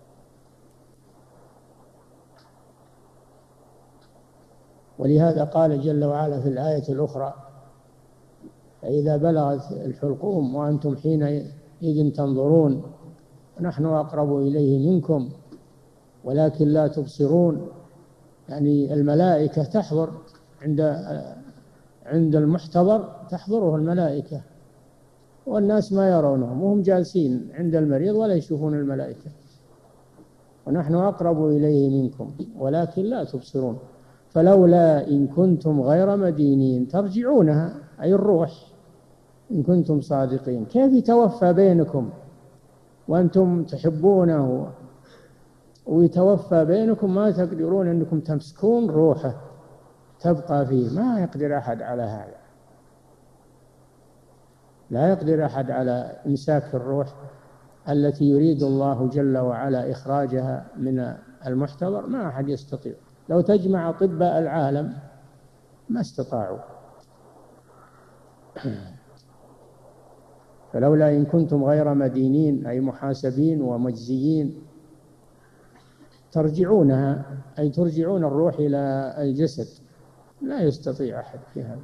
ولهذا قال جل وعلا في الآية الأخرى: فإذا بلغت الحلقوم وأنتم حينئذ تنظرون نحن أقرب إليه منكم ولكن لا تبصرون. يعني الملائكة تحضر عند عند المحتضر، تحضره الملائكة والناس ما يرونهم، وهم جالسين عند المريض ولا يشوفون الملائكة. ونحن أقرب إليه منكم ولكن لا تبصرون فلولا إن كنتم غير مدينين ترجعونها، أي الروح، إن كنتم صادقين. كيف يتوفى بينكم وأنتم تحبونه ويتوفى بينكم ما تقدرون أنكم تمسكون روحه تبقى فيه؟ ما يقدر أحد على هذا، لا يقدر أحد على إمساك الروح التي يريد الله جل وعلا إخراجها من المحتضر، ما أحد يستطيع. لو تجمع أطباء العالم ما استطاعوا. فلولا إن كنتم غير مدينين أي محاسبين ومجزيين ترجعونها، أي ترجعون الروح إلى الجسد، لا يستطيع أحد في هذا.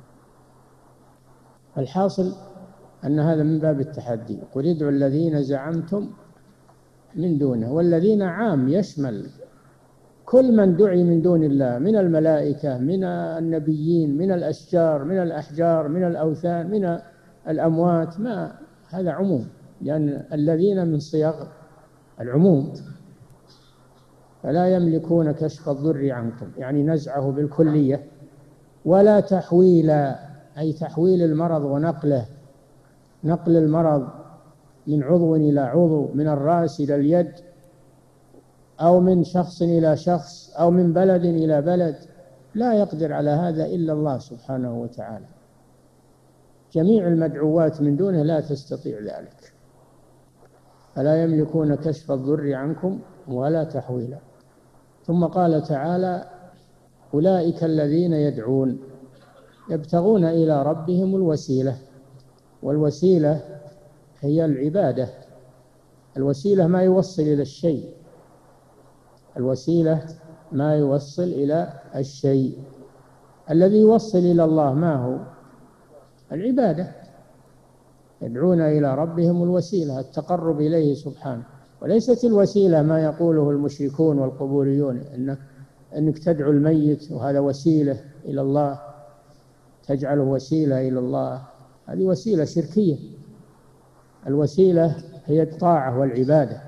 الحاصل أن هذا من باب التحدي. قل ادعوا الذين زعمتم من دونه، والذين عام يشمل كل من دعي من دون الله من الملائكة، من النبيين، من الأشجار، من الأحجار، من الأوثان، من الأموات، ما هذا عموم، لأن الذين من صيغ العموم. فلا يملكون كشف الضر عنكم، يعني نزعه بالكلية، ولا تحويلا، أي تحويل المرض ونقله، نقل المرض من عضو إلى عضو، من الرأس إلى اليد، أو من شخص إلى شخص، أو من بلد إلى بلد، لا يقدر على هذا إلا الله سبحانه وتعالى. جميع المدعوات من دونه لا تستطيع ذلك. فلا يملكون كشف الضر عنكم ولا تحويلا. ثم قال تعالى: أولئك الذين يدعون يبتغون إلى ربهم الوسيلة. والوسيلة هي العبادة. الوسيلة ما يوصل إلى الشيء، الوسيلة ما يوصل إلى الشيء. الذي يوصل إلى الله ما هو؟ العبادة. يدعون إلى ربهم الوسيلة، التقرب إليه سبحانه. وليست الوسيلة ما يقوله المشركون والقبوريون، إنك, إنك تدعو الميت وهذا وسيلة إلى الله، تجعله وسيلة إلى الله، هذه وسيلة شركية. الوسيلة هي الطاعة والعبادة.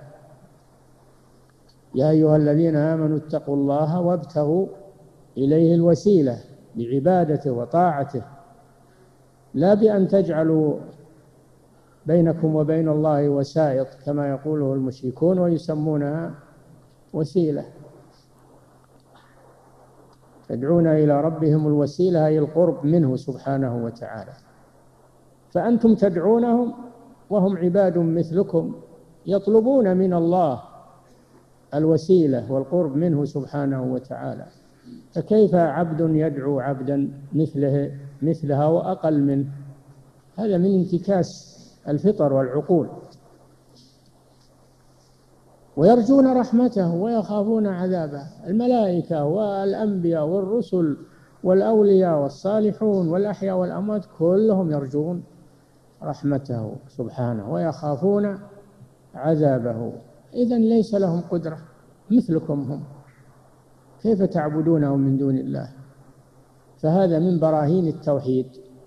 يا أيها الذين آمنوا اتقوا الله وابتغوا إليه الوسيلة بعبادته وطاعته، لا بأن تجعلوا بينكم وبين الله وسائط كما يقوله المشركون ويسمونها وسيلة. يدعون إلى ربهم الوسيلة أي القرب منه سبحانه وتعالى. فأنتم تدعونهم وهم عباد مثلكم، يطلبون من الله الوسيلة والقرب منه سبحانه وتعالى. فكيف عبد يدعو عبدا مثله مثلها وأقل منه؟ هذا من انتكاس الفطر والعقول. ويرجون رحمته ويخافون عذابه. الملائكة والأنبياء والرسل والأولياء والصالحون والأحياء والأموات كلهم يرجون رحمته سبحانه ويخافون عذابه. إذن ليس لهم قدرة، مثلكم هم، كيف تعبدونهم من دون الله؟ فهذا من براهين التوحيد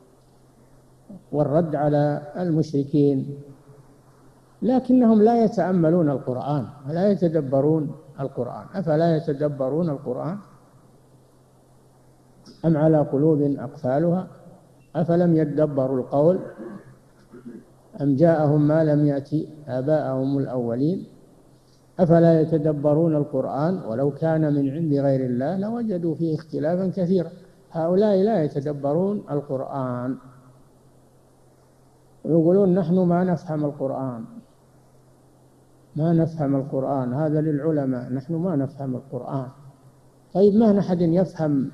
والرد على المشركين. لكنهم لا يتأملون القرآن ولا يتدبرون القرآن. أفلا يتدبرون القرآن أم على قلوب أقفالها أفلم يدبروا القول أم جاءهم ما لم يأتي آباءهم الأولين أفلا يتدبرون القرآن ولو كان من عند غير الله لوجدوا فيه اختلافا كثيرا. هؤلاء لا يتدبرون القرآن ويقولون نحن ما نفهم القرآن، ما نفهم القرآن، هذا للعلماء، نحن ما نفهم القرآن. طيب ما أحد يفهم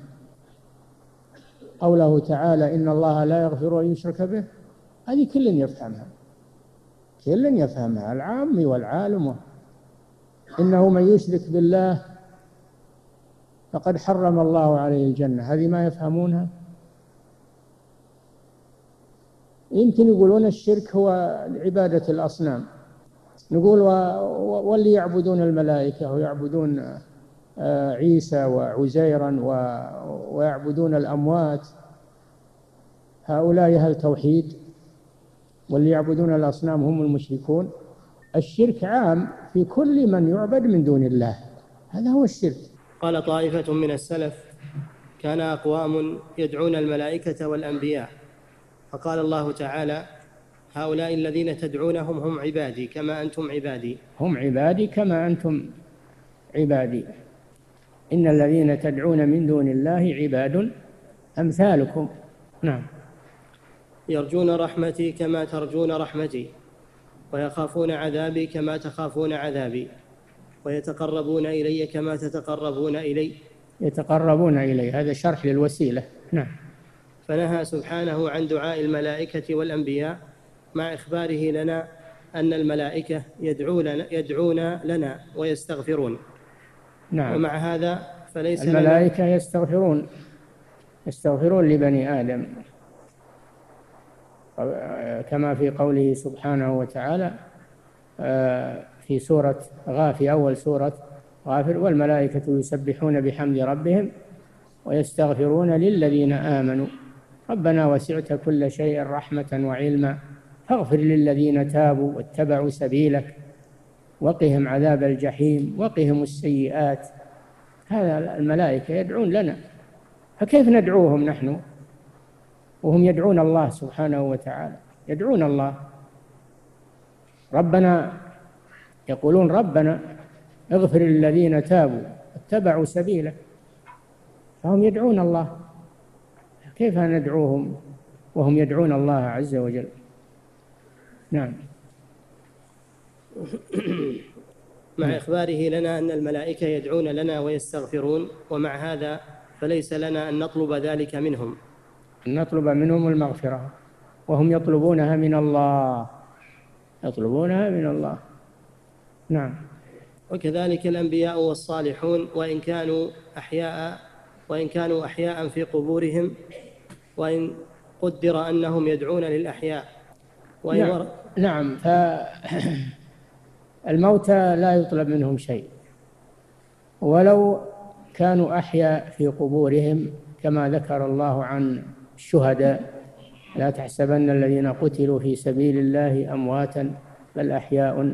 قوله تعالى إن الله لا يغفر أن يشرك به؟ هذه كل يفهمها، كل يفهمها، العام والعالم. إنه من يشرك بالله فقد حرم الله عليه الجنة، هذه ما يفهمونها. يمكن يقولون الشرك هو عبادة الأصنام، نقول واللي يعبدون الملائكة ويعبدون عيسى وعزيرا ويعبدون الأموات هؤلاء أهل توحيد، واللي يعبدون الأصنام هم المشركون. الشرك عام في كل من يعبد من دون الله، هذا هو الشرك. قال طائفة من السلف كان أقوام يدعون الملائكة والأنبياء، فقال الله تعالى هؤلاء الذين تدعونهم هم عبادي كما أنتم عبادي. هم عبادي كما أنتم عبادي. إن الذين تدعون من دون الله عباد أمثالكم. نعم. يرجون رحمتي كما ترجون رحمتي ويخافون عذابي كما تخافون عذابي ويتقربون إلي كما تتقربون إلي. يتقربون إلي هذا شرح للوسيلة. نعم. فنهى سبحانه عن دعاء الملائكة والأنبياء مع إخباره لنا أن الملائكة يدعون لنا, يدعون لنا ويستغفرون. نعم. ومع هذا فليس الملائكة يستغفرون يستغفرون لبني آدم كما في قوله سبحانه وتعالى في سورة غافر، أول سورة غافر والملائكة يسبحون بحمد ربهم ويستغفرون للذين آمنوا ربنا وسعت كل شيء رحمة وعلما فاغفر للذين تابوا واتبعوا سبيلك وقهم عذاب الجحيم وقهم السيئات. هذا الملائكة يدعون لنا، فكيف ندعوهم نحن وهم يدعون الله سبحانه وتعالى؟ يدعون الله. ربنا يقولون ربنا اغفر للذين تابوا واتبعوا سبيلك، فهم يدعون الله، كيف ندعوهم وهم يدعون الله عز وجل؟ نعم. مع إخباره لنا أن الملائكة يدعون لنا ويستغفرون، ومع هذا فليس لنا أن نطلب ذلك منهم، أن نطلب منهم المغفرة وهم يطلبونها من الله، يطلبونها من الله. نعم. وكذلك الأنبياء والصالحون وإن كانوا أحياء وإن كانوا أحياء في قبورهم، وإن قدر أنهم يدعون للأحياء وإن نعم, نعم. فالموتى لا يطلب منهم شيء ولو كانوا أحياء في قبورهم، كما ذكر الله عن الشهداء لا تحسبن الذين قتلوا في سبيل الله أمواتا بل أحياء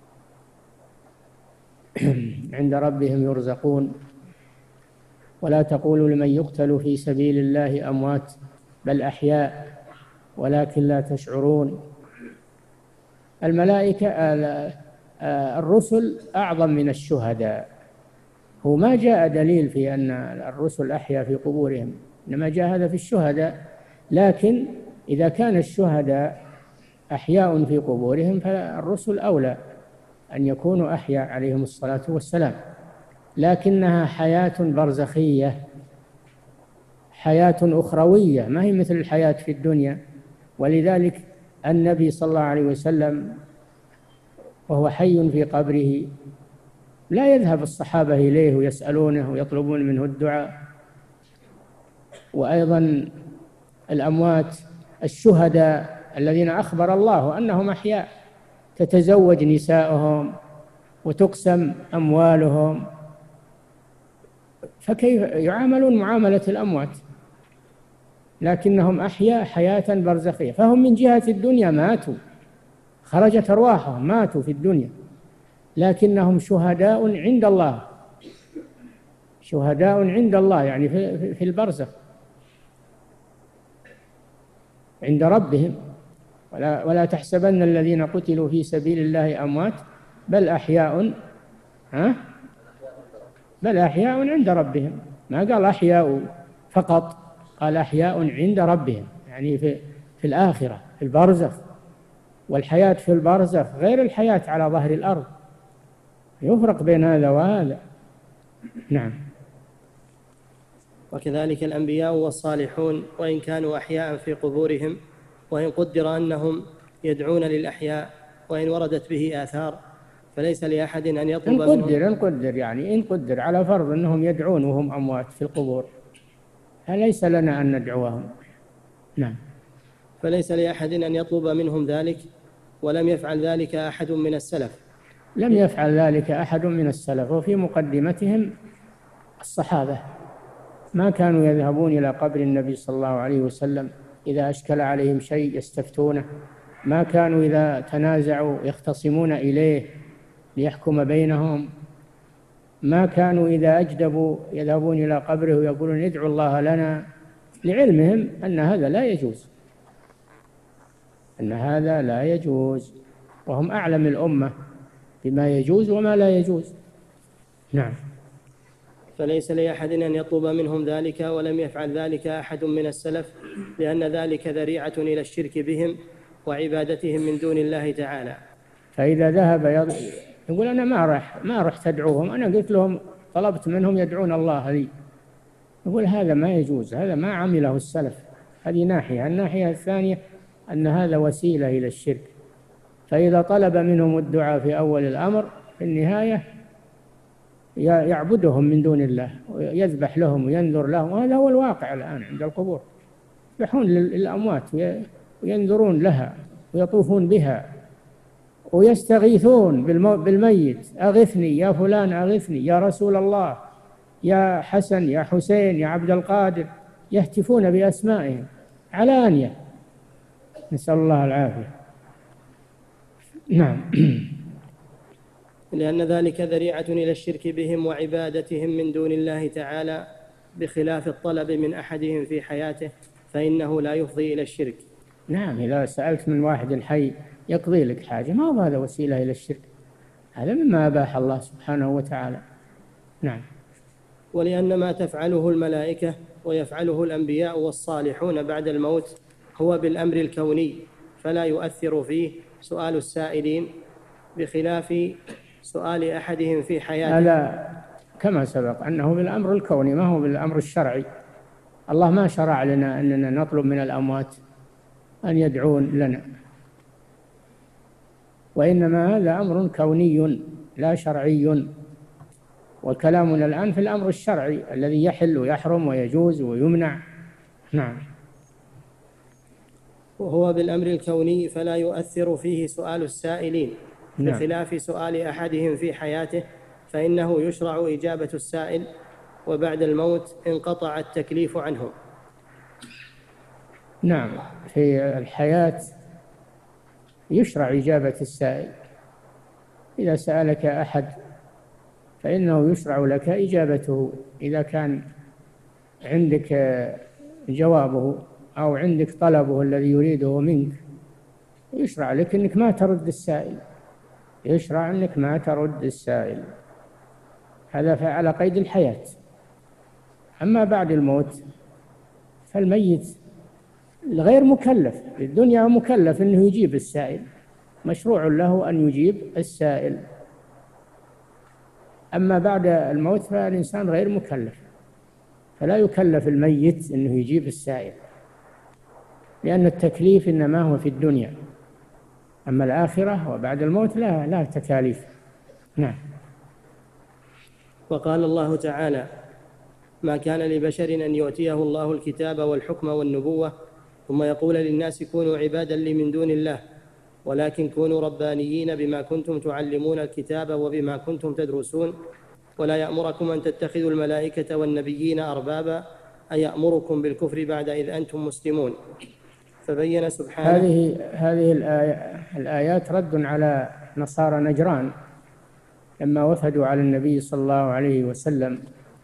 عند ربهم يرزقون ولا تقولوا لمن يقتل في سبيل الله أموات بل أحياء ولكن لا تشعرون. الملائكة الرسل أعظم من الشهداء، هو ما جاء دليل في أن الرسل أحيا في قبورهم، إنما جاء هذا في الشهداء، لكن إذا كان الشهداء أحياء في قبورهم فالرسل أولى أن يكونوا أحياء عليهم الصلاة والسلام، لكنها حياة برزخية، حياة أخروية، ما هي مثل الحياة في الدنيا. ولذلك النبي صلى الله عليه وسلم وهو حي في قبره لا يذهب الصحابة إليه ويسألونه ويطلبون منه الدعاء. وأيضا الأموات الشهداء الذين أخبر الله أنهم أحياء تتزوج نساؤهم وتقسم أموالهم، فكيف يعاملون معاملة الأموات؟ لكنهم أحياء حياة برزخية، فهم من جهة الدنيا ماتوا، خرجت أرواحهم، ماتوا في الدنيا، لكنهم شهداء عند الله، شهداء عند الله يعني في البرزخ عند ربهم. ولا, ولا تحسبن الذين قتلوا في سبيل الله أموات بل أحياء ها بل أحياء عند ربهم، ما قال أحياء فقط، قال أحياء عند ربهم، يعني في, في الآخرة في البرزخ. والحياة في البرزخ غير الحياة على ظهر الأرض، يفرق بين هذا وهذا. نعم. وكذلك الأنبياء والصالحون وإن كانوا أحياء في قبورهم، وإن قدر أنهم يدعون للأحياء وإن وردت به آثار، فليس لأحد أن يطلب إن قدر منهم إن قدر يعني إن قدر على فرض أنهم يدعون وهم أموات في القبور، فليس لنا أن ندعوهم. نعم. فليس لأحد أن يطلب منهم ذلك، ولم يفعل ذلك أحد من السلف. لم يفعل ذلك أحد من السلف، وفي مقدمتهم الصحابة ما كانوا يذهبون إلى قبر النبي صلى الله عليه وسلم إذا أشكل عليهم شيء يستفتونه، ما كانوا إذا تنازعوا يختصمون إليه ليحكم بينهم، ما كانوا إذا أجدبوا يذهبون إلى قبره ويقولون ادعوا الله لنا، لعلمهم أن هذا لا يجوز، أن هذا لا يجوز، وهم أعلم الأمة بما يجوز وما لا يجوز. نعم. فليس لأحد أن يطلب منهم ذلك، ولم يفعل ذلك أحد من السلف، لأن ذلك ذريعة إلى الشرك بهم وعبادتهم من دون الله تعالى. فإذا ذهب يقول أنا ما رح ما رحت أدعوهم، أنا قلت لهم طلبت منهم يدعون الله لي، يقول هذا ما يجوز، هذا ما عمله السلف. هذه ناحية. الناحية الثانية أن هذا وسيلة إلى الشرك، فإذا طلب منهم الدعاء في أول الأمر في النهاية يعبدهم من دون الله ويذبح لهم وينذر لهم، وهذا هو الواقع الآن عند القبور، يذبحون للأموات وينذرون لها ويطوفون بها ويستغيثون بالميت: أغثني يا فلان، أغثني يا رسول الله، يا حسن، يا حسين، يا عبد القادر، يهتفون بأسمائهم علانية، نسأل الله العافية. نعم. لأن ذلك ذريعة إلى الشرك بهم وعبادتهم من دون الله تعالى، بخلاف الطلب من أحدهم في حياته فإنه لا يفضي إلى الشرك. نعم، إذا سألت من واحد حي يقضي لك حاجة، ما هو هذا وسيلة إلى الشرك، هذا مما أباح الله سبحانه وتعالى. نعم. ولأن ما تفعله الملائكة ويفعله الأنبياء والصالحون بعد الموت هو بالأمر الكوني، فلا يؤثر فيه سؤال السائلين، بخلاف سؤال أحدهم في حياته. لا، كما سبق أنه بالأمر الكوني ما هو بالأمر الشرعي. الله ما شرع لنا أننا نطلب من الأموات أن يدعون لنا، وإنما هذا أمر كوني لا شرعي، وكلامنا الآن في الأمر الشرعي الذي يحل ويحرم ويجوز ويمنع. نعم. وهو بالأمر الكوني فلا يؤثر فيه سؤال السائلين، نعم. بخلاف سؤال أحدهم في حياته فإنه يشرع إجابة السائل، وبعد الموت انقطع التكليف عنه. نعم، في الحياة يشرع إجابة السائل، إذا سألك أحد فإنه يشرع لك إجابته، إذا كان عندك جوابه أو عندك طلبه الذي يريده منك، يشرع لك أنك ما ترد السائل، يشرع أنك ما ترد السائل، هذا على قيد الحياة. أما بعد الموت فالميت غير مكلف، في الدنيا مكلف أنه يجيب السائل، مشروع له أن يجيب السائل. أما بعد الموت فالإنسان غير مكلف، فلا يكلف الميت أنه يجيب السائل، لأن التكليف إنما هو في الدنيا، أما الآخرة وبعد الموت لا لا تكاليف. نعم. وقال الله تعالى: ما كان لبشر أن يؤتيه الله الكتاب والحكم والنبوة ثم يقول للناس كونوا عبادا لي من دون الله، ولكن كونوا ربانيين بما كنتم تعلمون الكتاب وبما كنتم تدرسون، ولا يأمركم أن تتخذوا الملائكة والنبيين أربابا، أي يأمركم بالكفر بعد إذ أنتم مسلمون. فبين سبحانه. هذه هذه الآيات رد على نصارى نجران لما وفدوا على النبي صلى الله عليه وسلم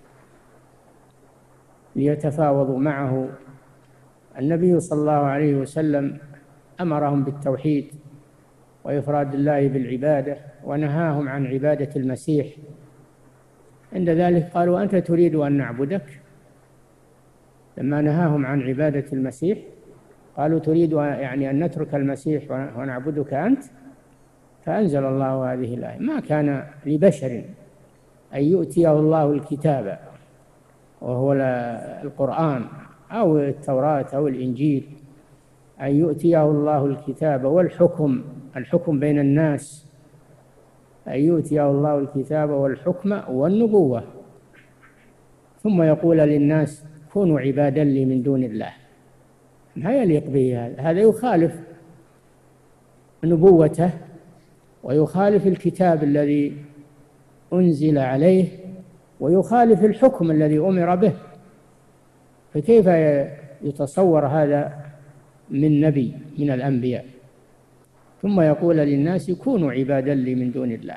ليتفاوضوا معه. النبي صلى الله عليه وسلم أمرهم بالتوحيد وإفراد الله بالعبادة، ونهاهم عن عبادة المسيح. عند ذلك قالوا: أنت تريد أن نعبدك؟ لما نهاهم عن عبادة المسيح قالوا: تريد يعني أن نترك المسيح ونعبدك أنت؟ فأنزل الله هذه الآية: ما كان لبشر أن يؤتيه الله الكتاب وهو القرآن أو التوراة أو الإنجيل، أن يؤتيه الله الكتاب والحكم، الحكم بين الناس، أن يؤتيه الله الكتاب والحكم والنبوة، ثم يقول للناس كونوا عبادا لي من دون الله. ما يليق به هذا، هذا يخالف نبوته ويخالف الكتاب الذي أنزل عليه ويخالف الحكم الذي أمر به، فكيف يتصور هذا من نبي من الأنبياء؟ ثم يقول للناس كونوا عبادا لي من دون الله،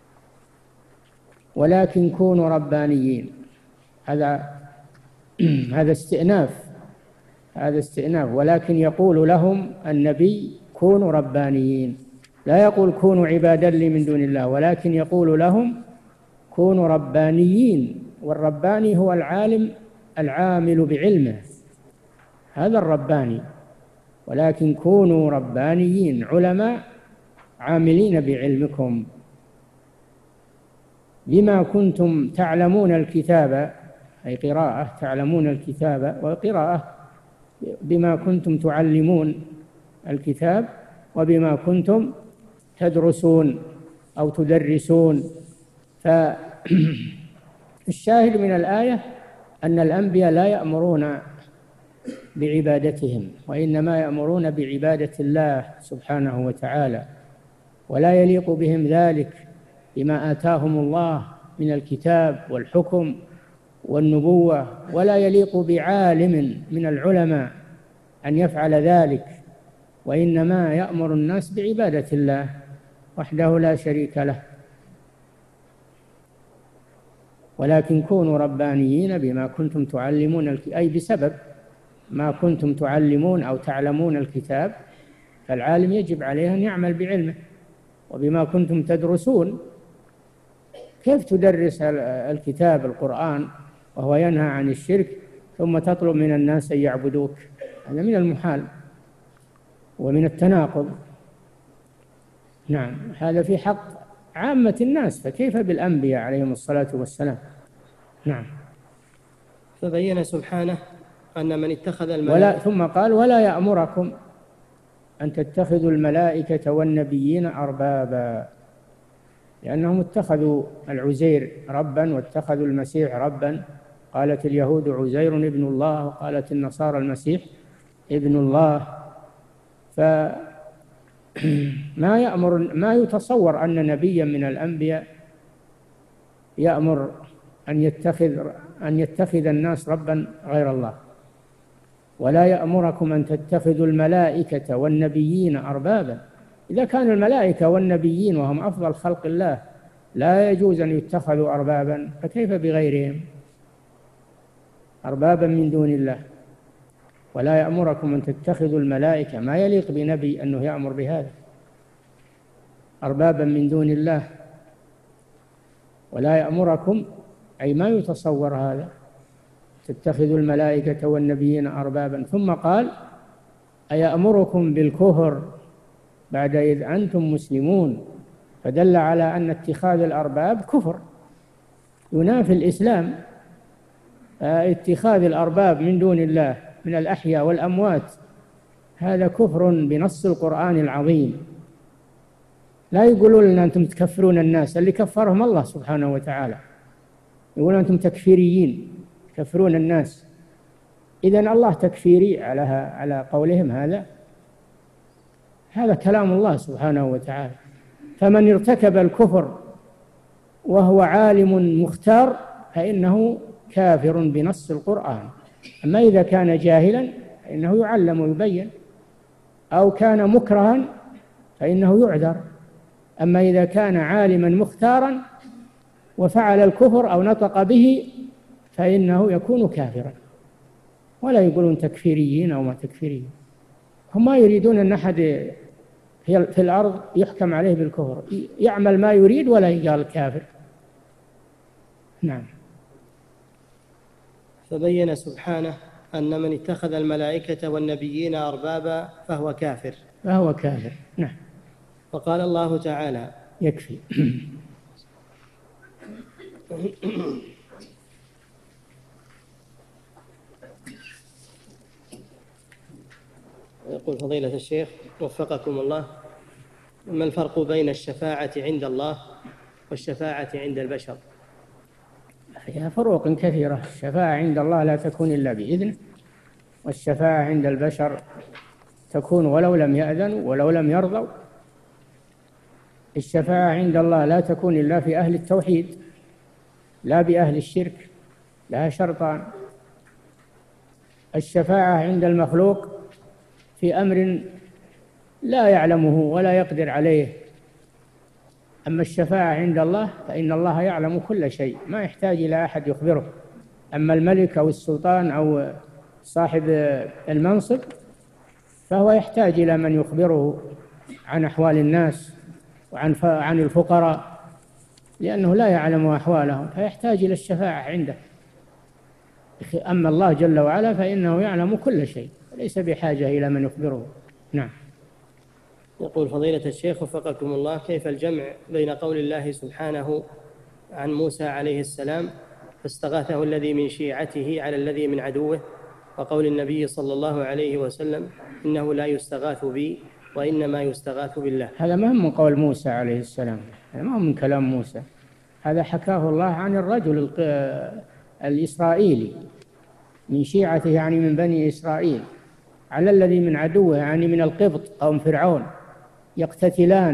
ولكن كونوا ربانيين. هذا هذا استئناف، هذا استئناف. ولكن يقول لهم النبي كونوا ربانيين، لا يقول كونوا عبادا لي من دون الله، ولكن يقول لهم كونوا ربانيين. والرباني هو العالم العامل بعلمه، هذا الرباني. ولكن كونوا ربانيين، علماء عاملين بعلمكم، بما كنتم تعلمون الكتاب، أي قراءة تعلمون الكتاب، وقراءة بما كنتم تعلمون الكتاب وبما كنتم تدرسون أو تدرسون. فالشاهد من الآية أن الأنبياء لا يأمرون بعبادتهم، وإنما يأمرون بعبادة الله سبحانه وتعالى. ولا يليق بهم ذلك بما آتاهم الله من الكتاب والحكم والنبوة، ولا يليق بعالم من العلماء أن يفعل ذلك، وإنما يأمر الناس بعبادة الله وحده لا شريك له. ولكن كونوا ربانيين بما كنتم تعلمون الك... أي بسبب ما كنتم تعلمون أو تعلمون الكتاب، فالعالم يجب عليه أن يعمل بعلمه. وبما كنتم تدرسون، كيف تدرس الكتاب القرآن وهو ينهى عن الشرك ثم تطلب من الناس أن يعبدوك؟ هذا من المحال ومن التناقض. نعم، هذا في حق عامة الناس، فكيف بالأنبياء عليهم الصلاة والسلام؟ نعم. فبين سبحانه أن من اتخذ ولا الملائكة ثم قال ولا يأمركم أن تتخذوا الملائكة والنبيين أربابا، لأنهم اتخذوا العزير ربا واتخذوا المسيح ربا. قالت اليهود عزير ابن الله، وقالت النصارى المسيح ابن الله. فما يأمر ما يتصور أن نبيا من الأنبياء يأمر أن يتخذ أن يتخذ الناس ربا غير الله. ولا يأمركم أن تتخذوا الملائكة والنبيين أربابا. إذا كان الملائكة والنبيين وهم أفضل خلق الله لا يجوز أن يتخذوا أربابا، فكيف بغيرهم؟ أربابا من دون الله. ولا يأمركم أن تتخذوا الملائكة، ما يليق بنبي أنه يأمر بهذا، أربابا من دون الله. ولا يأمركم أي ما يتصور هذا، تتخذوا الملائكة والنبيين أربابا. ثم قال أيأمركم بالكفر بعد إذ أنتم مسلمون، فدل على أن اتخاذ الأرباب كفر ينافي الإسلام. اتخاذ الأرباب من دون الله من الأحياء والأموات هذا كفر بنص القرآن العظيم. لا يقولون لنا أنتم تكفرون الناس، اللي كفرهم الله سبحانه وتعالى، يقولون أنتم تكفيريين تكفرون الناس. إذن الله تكفيري على على قولهم هذا؟ هذا كلام الله سبحانه وتعالى. فمن ارتكب الكفر وهو عالم مختار فإنه كافر بنص القرآن. أما إذا كان جاهلا فإنه يعلم ويبين، أو كان مكرها فإنه يعذر. أما إذا كان عالما مختارا وفعل الكفر أو نطق به فإنه يكون كافرا. ولا يقولون تكفيريين أو ما تكفيريين، هم ما يريدون أن أحد في الأرض يحكم عليه بالكفر، يعمل ما يريد ولا يقال كافر. نعم. فبين سبحانه أن من اتخذ الملائكة والنبيين أربابا فهو كافر فهو كافر. نعم. وقال الله تعالى يكفي. يقول فضيلة الشيخ وفقكم الله: ما الفرق بين الشفاعة عند الله والشفاعة عند البشر؟ فيها فروق كثيرة. الشفاعة عند الله لا تكون إلا بإذنه، والشفاعة عند البشر تكون ولو لم يأذنوا ولو لم يرضوا. الشفاعة عند الله لا تكون إلا في أهل التوحيد، لا بأهل الشرك، لها شرطان: الشفاعة عند المخلوق في أمر لا يعلمه ولا يقدر عليه، أما الشفاعة عند الله فإن الله يعلم كل شيء، ما يحتاج إلى أحد يخبره. أما الملك أو السلطان أو صاحب المنصب فهو يحتاج إلى من يخبره عن أحوال الناس وعن عن الفقراء، لأنه لا يعلم أحوالهم فيحتاج إلى الشفاعة عنده. أما الله جل وعلا فإنه يعلم كل شيء، ليس بحاجة إلى من يخبره. نعم. يقول فضيلة الشيخ وفقكم الله: كيف الجمع بين قول الله سبحانه عن موسى عليه السلام فاستغاثه الذي من شيعته على الذي من عدوه، وقول النبي صلى الله عليه وسلم إنه لا يستغاث بي وإنما يستغاث بالله؟ هذا ما هو من قول موسى عليه السلام، هذا ما هو من كلام موسى، هذا حكاه الله عن الرجل الإسرائيلي من شيعته، يعني من بني إسرائيل، على الذي من عدوه يعني من القبط قوم فرعون، يقتتلان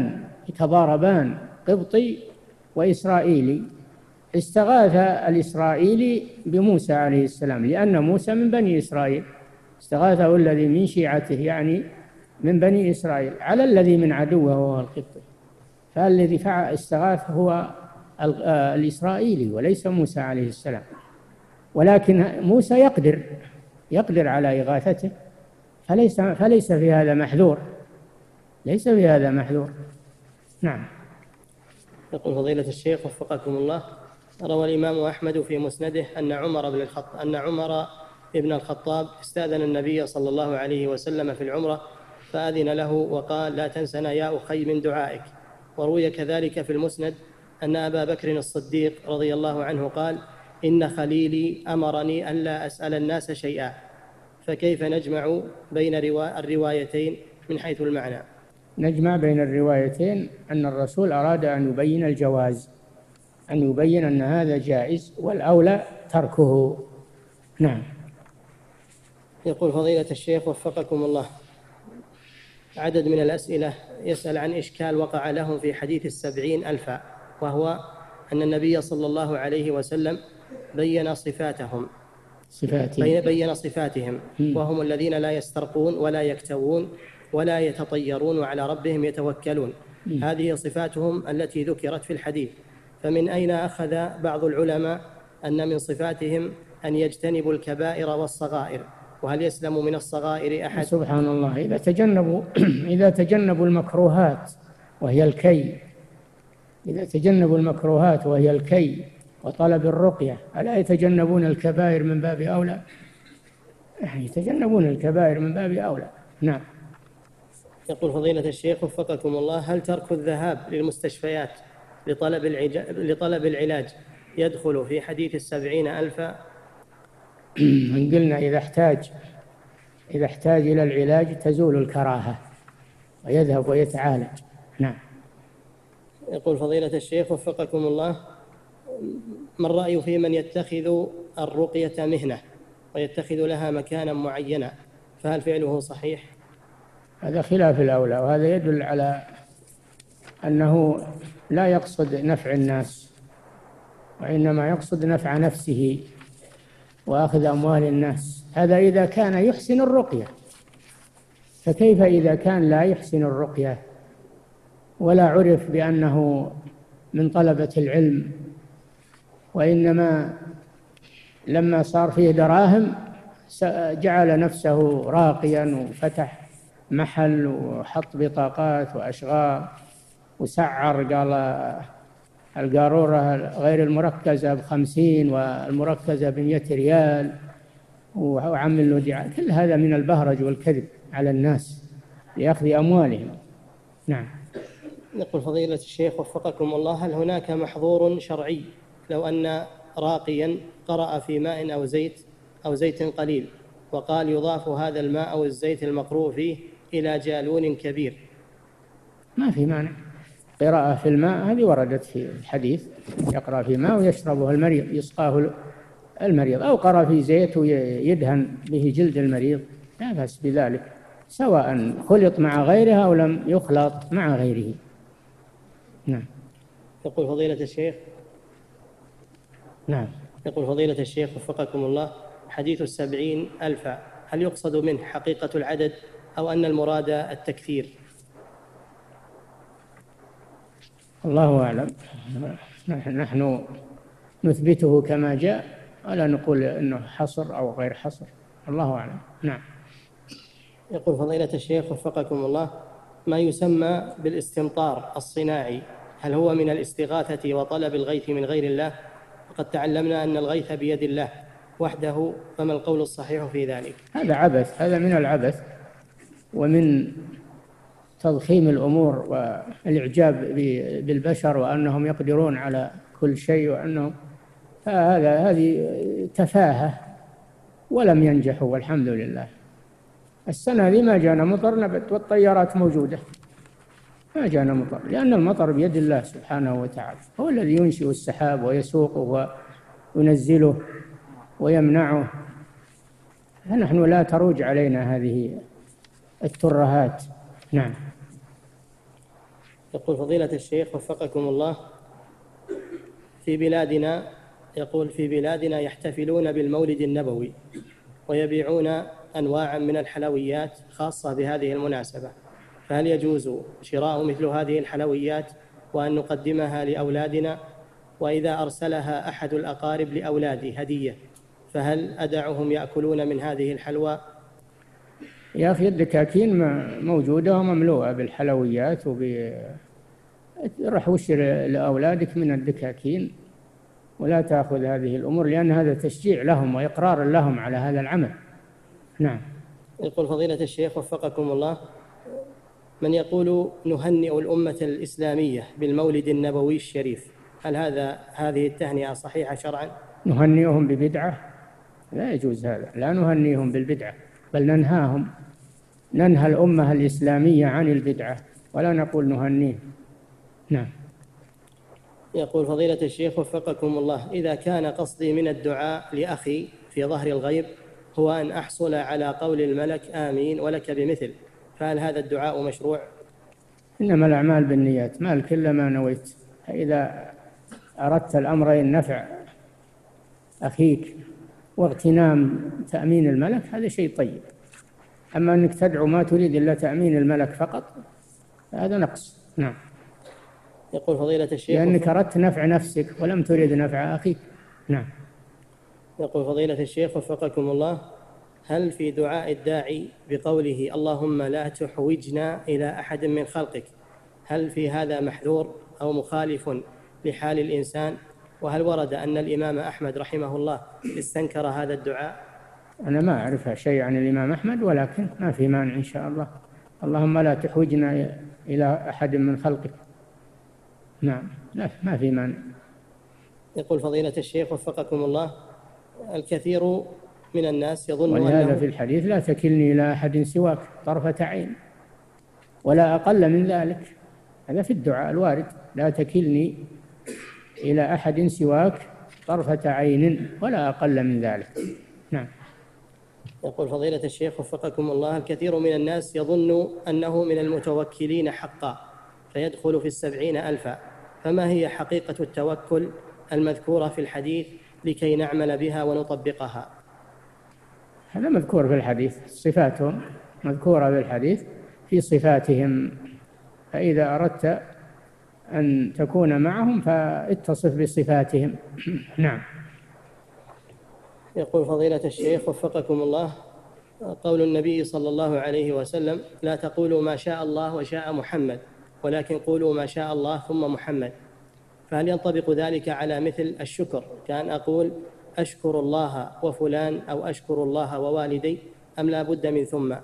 يتضاربان، قبطي وإسرائيلي. استغاث الإسرائيلي بموسى عليه السلام لأن موسى من بني إسرائيل، استغاثه الذي من شيعته يعني من بني إسرائيل على الذي من عدوه وهو القبطي، فالذي فعل استغاث هو الإسرائيلي وليس موسى عليه السلام. ولكن موسى يقدر يقدر على إغاثته، فليس فليس في هذا محذور، ليس في هذا محذور. نعم. يقول فضيلة الشيخ وفقكم الله: روى الإمام أحمد في مسنده أن عمر بن الخطاب أن عمر ابن الخطاب استأذن النبي صلى الله عليه وسلم في العمرة فأذن له وقال: لا تنسنا يا أخي من دعائك. وروي كذلك في المسند أن أبا بكر الصديق رضي الله عنه قال: إن خليلي أمرني ألا أسأل الناس شيئا. فكيف نجمع بين الروايتين من حيث المعنى؟ نجمع بين الروايتين أن الرسول أراد أن يبين الجواز، أن يبين أن هذا جائز والأولى تركه. نعم. يقول فضيلة الشيخ وفقكم الله: عدد من الأسئلة يسأل عن إشكال وقع لهم في حديث السبعين ألفا، وهو أن النبي صلى الله عليه وسلم بين صفاتهم صفاتهم بين صفاتهم وهم الذين لا يسترقون ولا يكتوون ولا يتطيرون وعلى ربهم يتوكلون. هذه صفاتهم التي ذكرت في الحديث، فمن أين أخذ بعض العلماء أن من صفاتهم أن يجتنبوا الكبائر والصغائر؟ وهل يسلم من الصغائر أحد؟ سبحان الله. إذا تجنبوا إذا تجنبوا المكروهات وهي الكي إذا تجنبوا المكروهات وهي الكي وطلب الرقية، ألا يتجنبون الكبائر من باب أولى؟ يتجنبون الكبائر من باب أولى. نعم. يقول فضيلة الشيخ وفقكم الله: هل ترك الذهاب للمستشفيات لطلب لطلب العلاج يدخل في حديث السبعين ألفا؟ من قلنا إذا احتاج إذا احتاج إلى العلاج تزول الكراهة ويذهب ويتعالج. نعم. يقول فضيلة الشيخ وفقكم الله: ما الرأي في من يتخذ الرقية مهنة ويتخذ لها مكانا معينا، فهل فعله صحيح؟ هذا خلاف الأولى، وهذا يدل على أنه لا يقصد نفع الناس وإنما يقصد نفع نفسه وأخذ أموال الناس. هذا إذا كان يحسن الرقية، فكيف إذا كان لا يحسن الرقية ولا عرف بأنه من طلبة العلم، وإنما لما صار فيه دراهم جعل نفسه راقيا وفتح محل وحط بطاقات وأشغال وسعر، قال القارورة غير المركزة بخمسين والمركزة بمئة ريال وعمل له دعاية. كل هذا من البهرج والكذب على الناس لأخذ أموالهم. نعم. يقول فضيلة الشيخ وفقكم الله: هل هناك محظور شرعي لو أن راقيا قرأ في ماء أو زيت أو زيت قليل وقال يضاف هذا الماء أو الزيت المقروء فيه إلى جالون كبير؟ ما في مانع. قراءة في الماء هذه وردت في الحديث، يقرأ في ماء ويشربه المريض، يسقاه المريض، أو قرأ في زيت ويدهن به جلد المريض، لا بأس بذلك، سواء خلط مع غيرها أو لم يخلط مع غيره. نعم. يقول فضيلة الشيخ نعم يقول فضيلة الشيخ وفقكم الله: حديث السبعين ألفا هل يقصد منه حقيقة العدد أو أن المراد التكثير؟ الله أعلم. نحن نثبته كما جاء ولا نقول أنه حصر أو غير حصر، الله أعلم. نعم. يقول فضيلة الشيخ وفقكم الله: ما يسمى بالاستمطار الصناعي هل هو من الاستغاثة وطلب الغيث من غير الله؟ وقد تعلمنا أن الغيث بيد الله وحده، فما القول الصحيح في ذلك؟ هذا عبث، هذا من العبث ومن تضخيم الأمور والإعجاب بالبشر وأنهم يقدرون على كل شيء، وأنهم هذا هذه تفاهة ولم ينجحوا والحمد لله. السنة هذه ما جانا مطر نبت والطيارات موجودة، ما جانا مطر لأن المطر بيد الله سبحانه وتعالى، هو الذي ينشئ السحاب ويسوقه وينزله ويمنعه، فنحن لا تروج علينا هذه الترهات. نعم. يقول فضيلة الشيخ وفقكم الله، في بلادنا يقول في بلادنا يحتفلون بالمولد النبوي ويبيعون أنواعا من الحلويات خاصة بهذه المناسبة، فهل يجوز شراء مثل هذه الحلويات وأن نقدمها لأولادنا؟ وإذا أرسلها أحد الأقارب لأولادي هدية فهل أدعهم يأكلون من هذه الحلوى؟ يا أخي الدكاكين موجودة ومملوءة بالحلويات، وب رح وشر لأولادك من الدكاكين ولا تأخذ هذه الأمور، لأن هذا تشجيع لهم وإقرار لهم على هذا العمل. نعم. يقول فضيلة الشيخ وفقكم الله، من يقول نهنئ الأمة الإسلامية بالمولد النبوي الشريف، هل هذا هذه التهنئة صحيحة شرعا؟ نهنئهم ببدعة؟ لا يجوز هذا، لا نهنئهم بالبدعة، بل ننهاهم، ننهى الأمة الإسلامية عن البدعة ولا نقول نهنيهم. نعم. يقول فضيلة الشيخ وفقكم الله، إذا كان قصدي من الدعاء لأخي في ظهر الغيب هو أن أحصل على قول الملك آمين ولك بمثل، فهل هذا الدعاء مشروع؟ إنما الأعمال بالنيات، ما الكل ما نويت. إذا أردت الأمرين نفع أخيك واغتنام تأمين الملك هذا شيء طيب، أما أنك تدعو ما تريد إلا تأمين الملك فقط هذا نقص. نعم. يقول فضيلة الشيخ لأنك أردت نفع نفسك ولم تريد نفع أخيك. نعم. يقول فضيلة الشيخ وفقكم الله، هل في دعاء الداعي بقوله اللهم لا تحوجنا إلى أحد من خلقك، هل في هذا محذور أو مخالف لحال الإنسان؟ وهل ورد أن الإمام أحمد رحمه الله استنكر هذا الدعاء؟ أنا ما أعرف شيء عن الإمام أحمد، ولكن ما في مانع إن شاء الله. اللهم لا تحوجنا إلى أحد من خلقك. نعم، لا ما في مانع. يقول فضيلة الشيخ وفقكم الله، الكثير من الناس يظن ولهذا أنه في الحديث لا تكلني إلى أحد سواك طرفة عين ولا أقل من ذلك، هذا في الدعاء الوارد، لا تكلني إلى أحد سواك طرفة عين ولا أقل من ذلك. نعم. يقول فضيلة الشيخ وفقكم الله، الكثير من الناس يظن أنه من المتوكلين حقا فيدخل في السبعين ألفا، فما هي حقيقة التوكل المذكورة في الحديث لكي نعمل بها ونطبقها؟ هذا مذكور في الحديث، صفاتهم مذكورة في الحديث في صفاتهم، فإذا أردت أن تكون معهم فاتصف بصفاتهم. نعم. يقول فضيلة الشيخ وفقكم الله، قول النبي صلى الله عليه وسلم لا تقولوا ما شاء الله وشاء محمد ولكن قولوا ما شاء الله ثم محمد، فهل ينطبق ذلك على مثل الشكر كأن أقول أشكر الله وفلان أو أشكر الله ووالدي، أم لا بد من ثم؟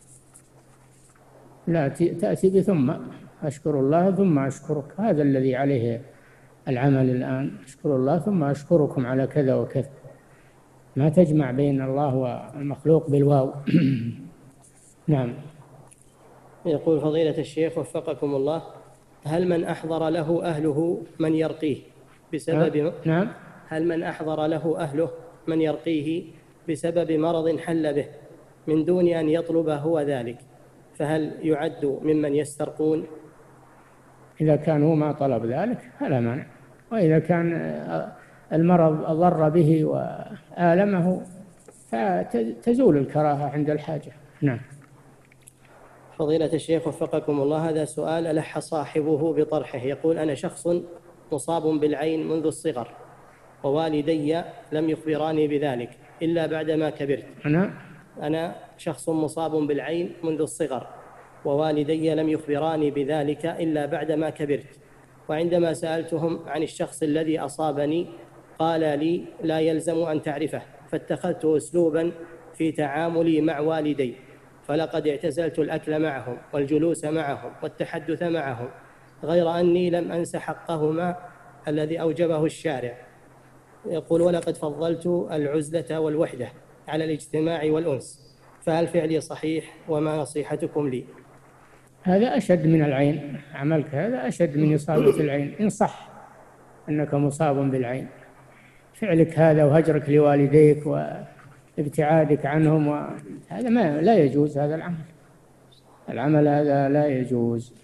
لا، تأتي بثم، أشكر الله ثم أشكرك، هذا الذي عليه العمل الآن، أشكر الله ثم أشكركم على كذا وكذا، ما تجمع بين الله والمخلوق بالواو. نعم. يقول فضيلة الشيخ وفقكم الله، هل من أحضر له أهله من يرقيه بسبب نعم هل من أحضر له أهله من يرقيه بسبب مرض حل به من دون أن يطلب هو ذلك، فهل يعد ممن يسترقون؟ إذا كان هو ما طلب ذلك فلا مانع، وإذا كان المرض ضر به وآلمه فتزول الكراهة عند الحاجة. نعم. فضيلة الشيخ وفقكم الله، هذا سؤال ألح صاحبه بطرحه، يقول أنا شخص مصاب بالعين منذ الصغر ووالدي لم يخبراني بذلك إلا بعدما كبرت. أنا أنا شخص مصاب بالعين منذ الصغر ووالدي لم يخبراني بذلك إلا بعدما كبرت، وعندما سألتهم عن الشخص الذي أصابني قال لي لا يلزم أن تعرفه، فاتخذت أسلوبا في تعاملي مع والدي، فلقد اعتزلت الأكل معهم والجلوس معهم والتحدث معهم، غير أني لم أنس حقهما الذي أوجبه الشارع. يقول ولقد فضلت العزلة والوحدة على الاجتماع والأنس، فهل فعلي صحيح وما نصيحتكم لي؟ هذا أشد من العين، عملك هذا أشد من إصابة العين إن صح أنك مصاب بالعين. فعلك هذا وهجرك لوالديك وابتعادك عنهم وهذا ما لا يجوز، هذا العمل العمل هذا لا يجوز.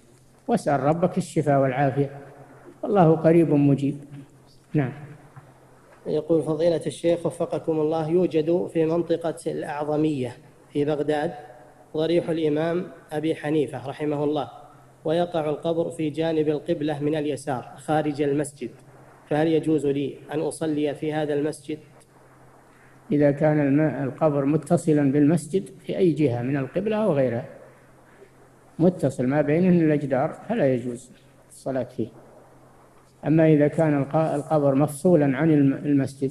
واسأل ربك الشفاء والعافية، والله قريب مجيب. نعم. يقول فضيلة الشيخ وفقكم الله، يوجد في منطقة الأعظمية في بغداد ضريح الإمام أبي حنيفة رحمه الله، ويقع القبر في جانب القبلة من اليسار خارج المسجد، فهل يجوز لي أن أصلي في هذا المسجد؟ إذا كان القبر متصلا بالمسجد في أي جهة من القبلة أو غيرها، متصل ما بينهن الأجدار، فلا يجوز الصلاة فيه. أما إذا كان القبر مفصولا عن المسجد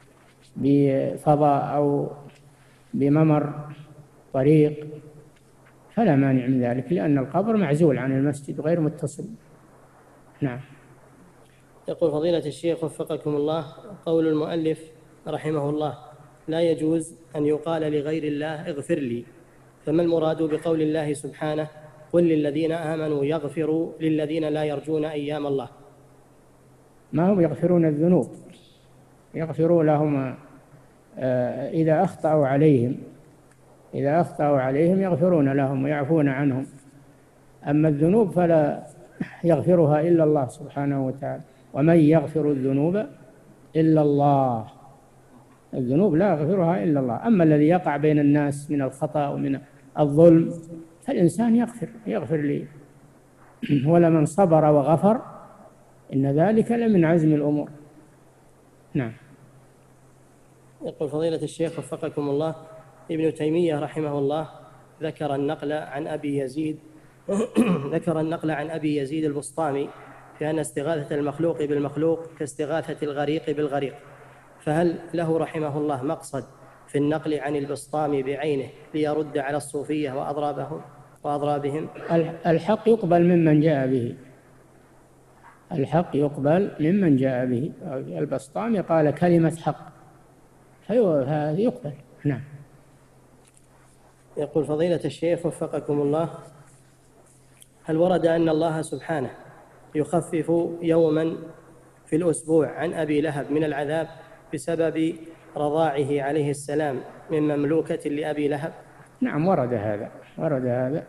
بفضاء أو بممر طريق فلا مانع من ذلك، لأن القبر معزول عن المسجد غير متصل. نعم. يقول فضيلة الشيخ وفقكم الله، قول المؤلف رحمه الله لا يجوز أن يقال لغير الله اغفر لي، فما المراد بقول الله سبحانه قل للذين آمنوا يغفروا للذين لا يرجون أيام الله؟ ما هم يغفرون الذنوب، يغفروا لهم إذا أخطأوا عليهم، إذا أخطأوا عليهم يغفرون لهم ويعفون عنهم. أما الذنوب فلا يغفرها إلا الله سبحانه وتعالى، ومن يغفر الذنوب إلا الله، الذنوب لا يغفرها إلا الله. أما الذي يقع بين الناس من الخطأ ومن الظلم فالإنسان يغفر يغفر لي، ولمن صبر وغفر إن ذلك لمن عزم الأمور. نعم. يقول فضيلة الشيخ وفقكم الله، ابن تيمية رحمه الله ذكر النقل عن أبي يزيد ذكر النقل عن أبي يزيد البسطامي في أن استغاثة المخلوق بالمخلوق كاستغاثة الغريق بالغريق، فهل له رحمه الله مقصد في النقل عن البسطامي بعينه ليرد على الصوفية وأضرابهم وأضرابهم؟ الحق يقبل ممن جاء به، الحق يقبل ممن جاء به. البسطامي قال كلمة حق فهذا يقبل. نعم. يقول فضيلة الشيخ وفقكم الله، هل ورد أن الله سبحانه يخفف يوما في الأسبوع عن أبي لهب من العذاب بسبب رضاعه عليه السلام من مملوكة لأبي لهب؟ نعم ورد هذا، ورد هذا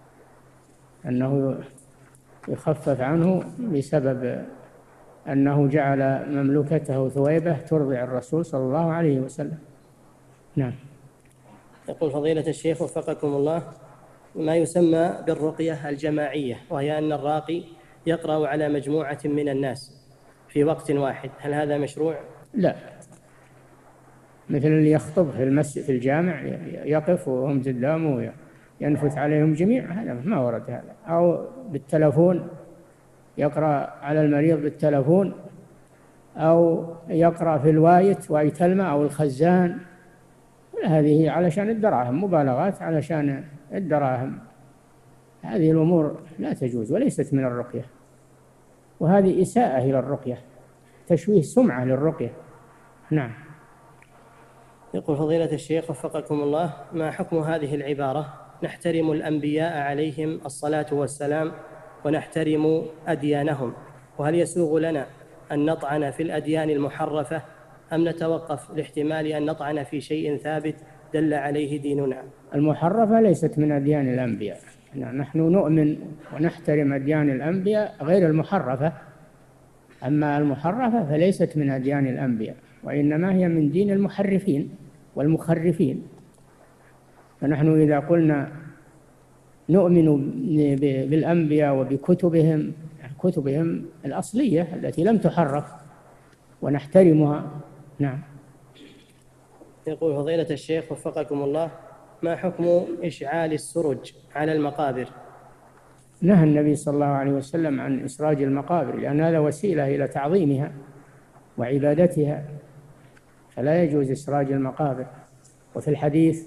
أنه يخفف عنه بسبب أنه جعل مملوكته ثويبة ترضع الرسول صلى الله عليه وسلم. نعم. يقول فضيلة الشيخ وفقكم الله، ما يسمى بالرقية الجماعية، وهي أن الراقي يقرأ على مجموعة من الناس في وقت واحد، هل هذا مشروع؟ لا، مثل اللي يخطب في المسجد في الجامع يقف وهم قدامه ينفث عليهم جميع، هذا ما ورد هذا. أو بالتلفون يقرأ على المريض بالتلفون، أو يقرأ في الوايت وايت الماء أو الخزان، هذه علشان الدراهم، مبالغات علشان الدراهم، هذه الأمور لا تجوز وليست من الرقية، وهذه إساءة إلى الرقية، تشويه سمعة للرقية. نعم. يقول فضيلة الشيخ وفقكم الله، ما حكم هذه العبارة نحترم الأنبياء عليهم الصلاة والسلام ونحترم أديانهم، وهل يسوغ لنا أن نطعن في الأديان المحرفة أم نتوقف لاحتمال أن نطعن في شيء ثابت دل عليه ديننا؟ المحرفة ليست من أديان الأنبياء، نحن نؤمن ونحترم أديان الأنبياء غير المحرفة، أما المحرفة فليست من أديان الأنبياء، وإنما هي من دين المحرفين والمخرفين. فنحن إذا قلنا نؤمن بالأنبياء وبكتبهم، كتبهم الأصلية التي لم تحرف، ونحترمها. نعم. يقول فضيلة الشيخ وفقكم الله، ما حكم إشعال السرج على المقابر؟ نهى النبي صلى الله عليه وسلم عن إسراج المقابر، لأن هذا وسيلة إلى تعظيمها وعبادتها، فلا يجوز إسراج المقابر. وفي الحديث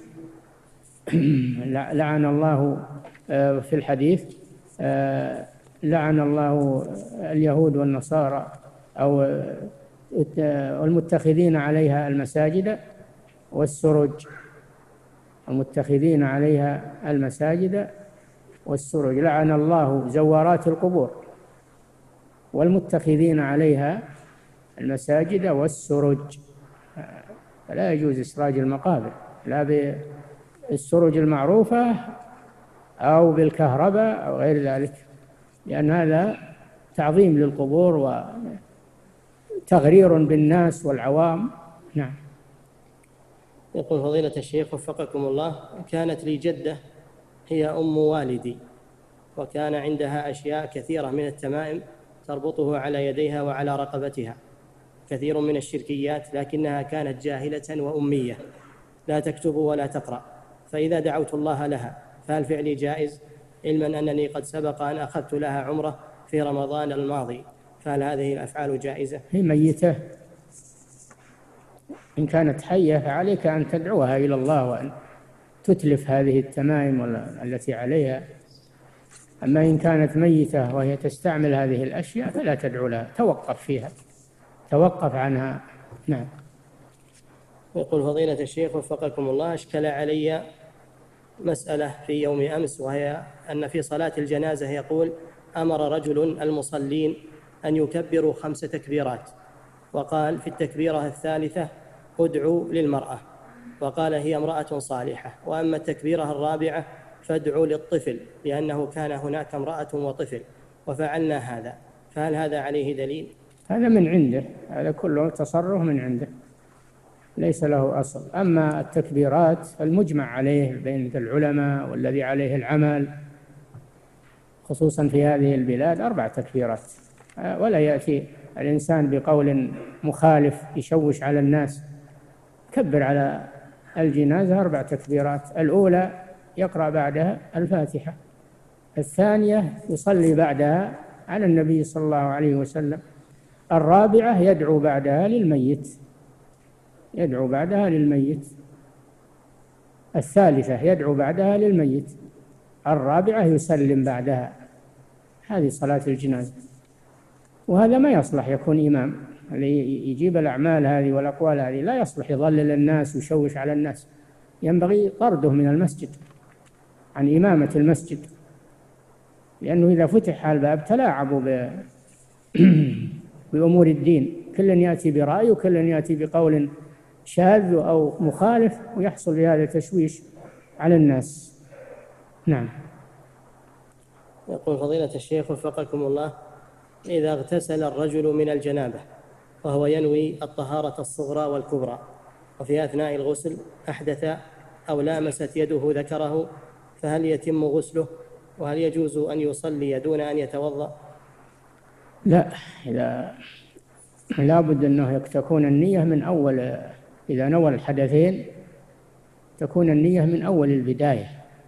لعن الله في الحديث لعن الله اليهود والنصارى أو المتخذين عليها المساجد والسرج، المتخذين عليها المساجد والسرج، لعن الله زوارات القبور والمتخذين عليها المساجد والسرج، فلا يجوز إسراج المقابر، لا بالسرج المعروفة أو بالكهرباء أو غير ذلك. لأن هذا تعظيم للقبور وتغرير بالناس والعوام. نعم. يقول فضيلة الشيخ وفقكم الله: كانت لي جدة هي أم والدي، وكان عندها أشياء كثيرة من التمائم تربطه على يديها وعلى رقبتها، كثير من الشركيات، لكنها كانت جاهلة وأمية لا تكتب ولا تقرأ، فإذا دعوت الله لها فهل فعلي جائز، علما أنني قد سبق أن أخذت لها عمرة في رمضان الماضي، فهل هذه الأفعال جائزة؟ هي ميتة، إن كانت حية فعليك أن تدعوها إلى الله وأن تتلف هذه التمائم التي عليها. أما إن كانت ميتة وهي تستعمل هذه الأشياء فلا تدعو لها، توقف فيها، توقف عنها. نعم. يقول فضيلة الشيخ وفقكم الله: أشكل علي مسألة في يوم أمس، وهي أن في صلاة الجنازة يقول: أمر رجل المصلين أن يكبروا خمس تكبيرات، وقال في التكبيرة الثالثة: ادعوا للمرأة، وقال هي امرأة صالحة، وأما التكبيرة الرابعة فادعوا للطفل، لأنه كان هناك امرأة وطفل، وفعلنا هذا، فهل هذا عليه دليل؟ هذا من عنده، هذا كله تصرف من عنده، ليس له أصل. أما التكبيرات المجمع عليه بين العلماء والذي عليه العمل، خصوصا في هذه البلاد، أربع تكبيرات، ولا يأتي الإنسان بقول مخالف يشوش على الناس. كبر على الجنازة أربع تكبيرات: الأولى يقرأ بعدها الفاتحة، الثانية يصلي بعدها على النبي صلى الله عليه وسلم، الرابعة يدعو بعدها للميت، يدعو بعدها للميت، الثالثة يدعو بعدها للميت، الرابعة يسلم بعدها. هذه صلاة الجنازة. وهذا ما يصلح يكون إمام، اللي يجيب الأعمال هذه والأقوال هذه لا يصلح يضلل الناس ويشوش على الناس، ينبغي طرده من المسجد عن إمامة المسجد، لأنه إذا فتح الباب تلاعبوا ب... بأمور الدين، كل يأتي برأي وكل يأتي بقول شاذ أو مخالف، ويحصل بهذا تشويش على الناس. نعم. يقول فضيلة الشيخ وفقكم الله: إذا اغتسل الرجل من الجنابة وهو ينوي الطهارة الصغرى والكبرى، وفي أثناء الغسل أحدث أو لامست يده ذكره، فهل يتم غسله؟ وهل يجوز أن يصلي دون أن يتوضأ؟ لا، إذا لا بد أنه تكون النية من أول، إذا نوى الحدثين تكون النية من أول البداية،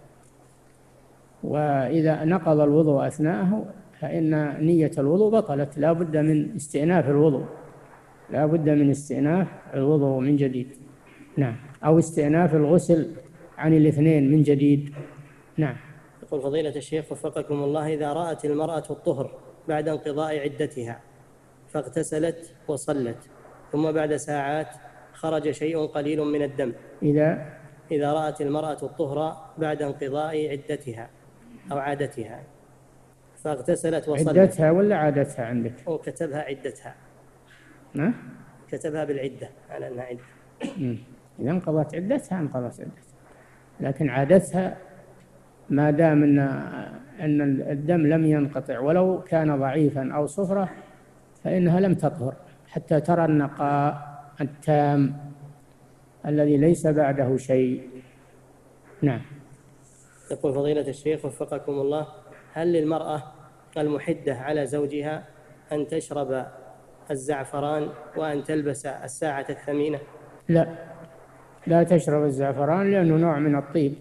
وإذا نقض الوضوء أثناءه فإن نية الوضوء بطلت، لا بد من استئناف الوضوء، لا بد من استئناف الوضوء من جديد. نعم. أو استئناف الغسل عن الاثنين من جديد. نعم. يقول فضيلة الشيخ وفقكم الله: إذا رأت المرأة الطهر بعد انقضاء عدتها فاغتسلت وصلت، ثم بعد ساعات خرج شيء قليل من الدم، إذا إذا رأت المرأة الطهر بعد انقضاء عدتها أو عادتها فاغتسلت وصلت. عدتها ولا عادتها عندك؟ أو كتبها عدتها. ما؟ كتبها بالعدة على أنها عدة. إذا انقضت عدتها انقضت عدتها، لكن عادتها ما دام أن أن الدم لم ينقطع ولو كان ضعيفا أو صفرة فإنها لم تطهر حتى ترى النقاء التام الذي ليس بعده شيء. نعم. يقول فضيلة الشيخ وفقكم الله: هل للمرأة المحدة على زوجها أن تشرب الزعفران وأن تلبس الساعة الثمينة؟ لا، لا تشرب الزعفران لأنه نوع من الطيب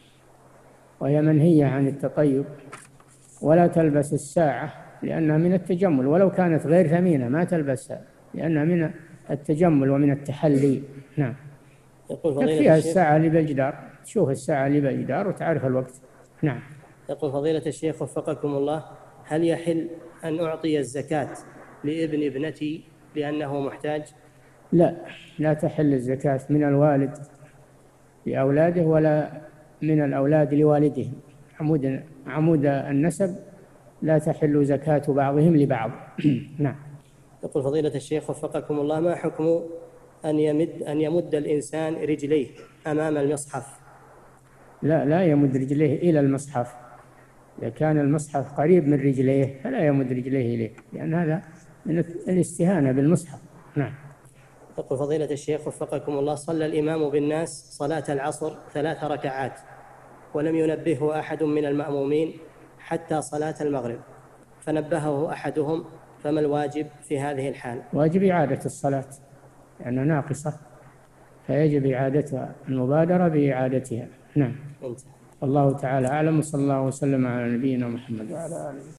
وهي منهية عن التطيب، ولا تلبس الساعة لأنها من التجمل، ولو كانت غير ثمينة ما تلبسها لأنها من التجمل ومن التحلي. نعم. تكفيها الساعة اللي بالجدار، تشوف الساعة اللي بالجدار وتعرف الوقت. نعم. يقول فضيلة الشيخ وفقكم الله: هل يحل أن أعطي الزكاة لابن ابنتي لأنه محتاج؟ لا، لا تحل الزكاة من الوالد لأولاده ولا من الأولاد لوالدهم، عمود عمود النسب لا تحل زكاة بعضهم لبعض. نعم. يقول فضيلة الشيخ وفقكم الله: ما حكم أن يمد أن يمد الإنسان رجليه أمام المصحف؟ لا، لا يمد رجليه إلى المصحف، إذا كان المصحف قريب من رجليه فلا يمد رجليه إليه، لأن هذا من الاستهانة بالمصحف. نعم. يقول فضيلة الشيخ وفقكم الله: صلى الإمام بالناس صلاة العصر ثلاث ركعات ولم ينبهه أحد من المأمومين حتى صلاة المغرب، فنبهه أحدهم، فما الواجب في هذه الحال؟ واجب إعادة الصلاة لأنها ناقصة، فيجب إعادتها، المبادرة بإعادتها. نعم. انت. الله تعالى أعلم، وصلى الله وسلم على نبينا محمد وعلى آله.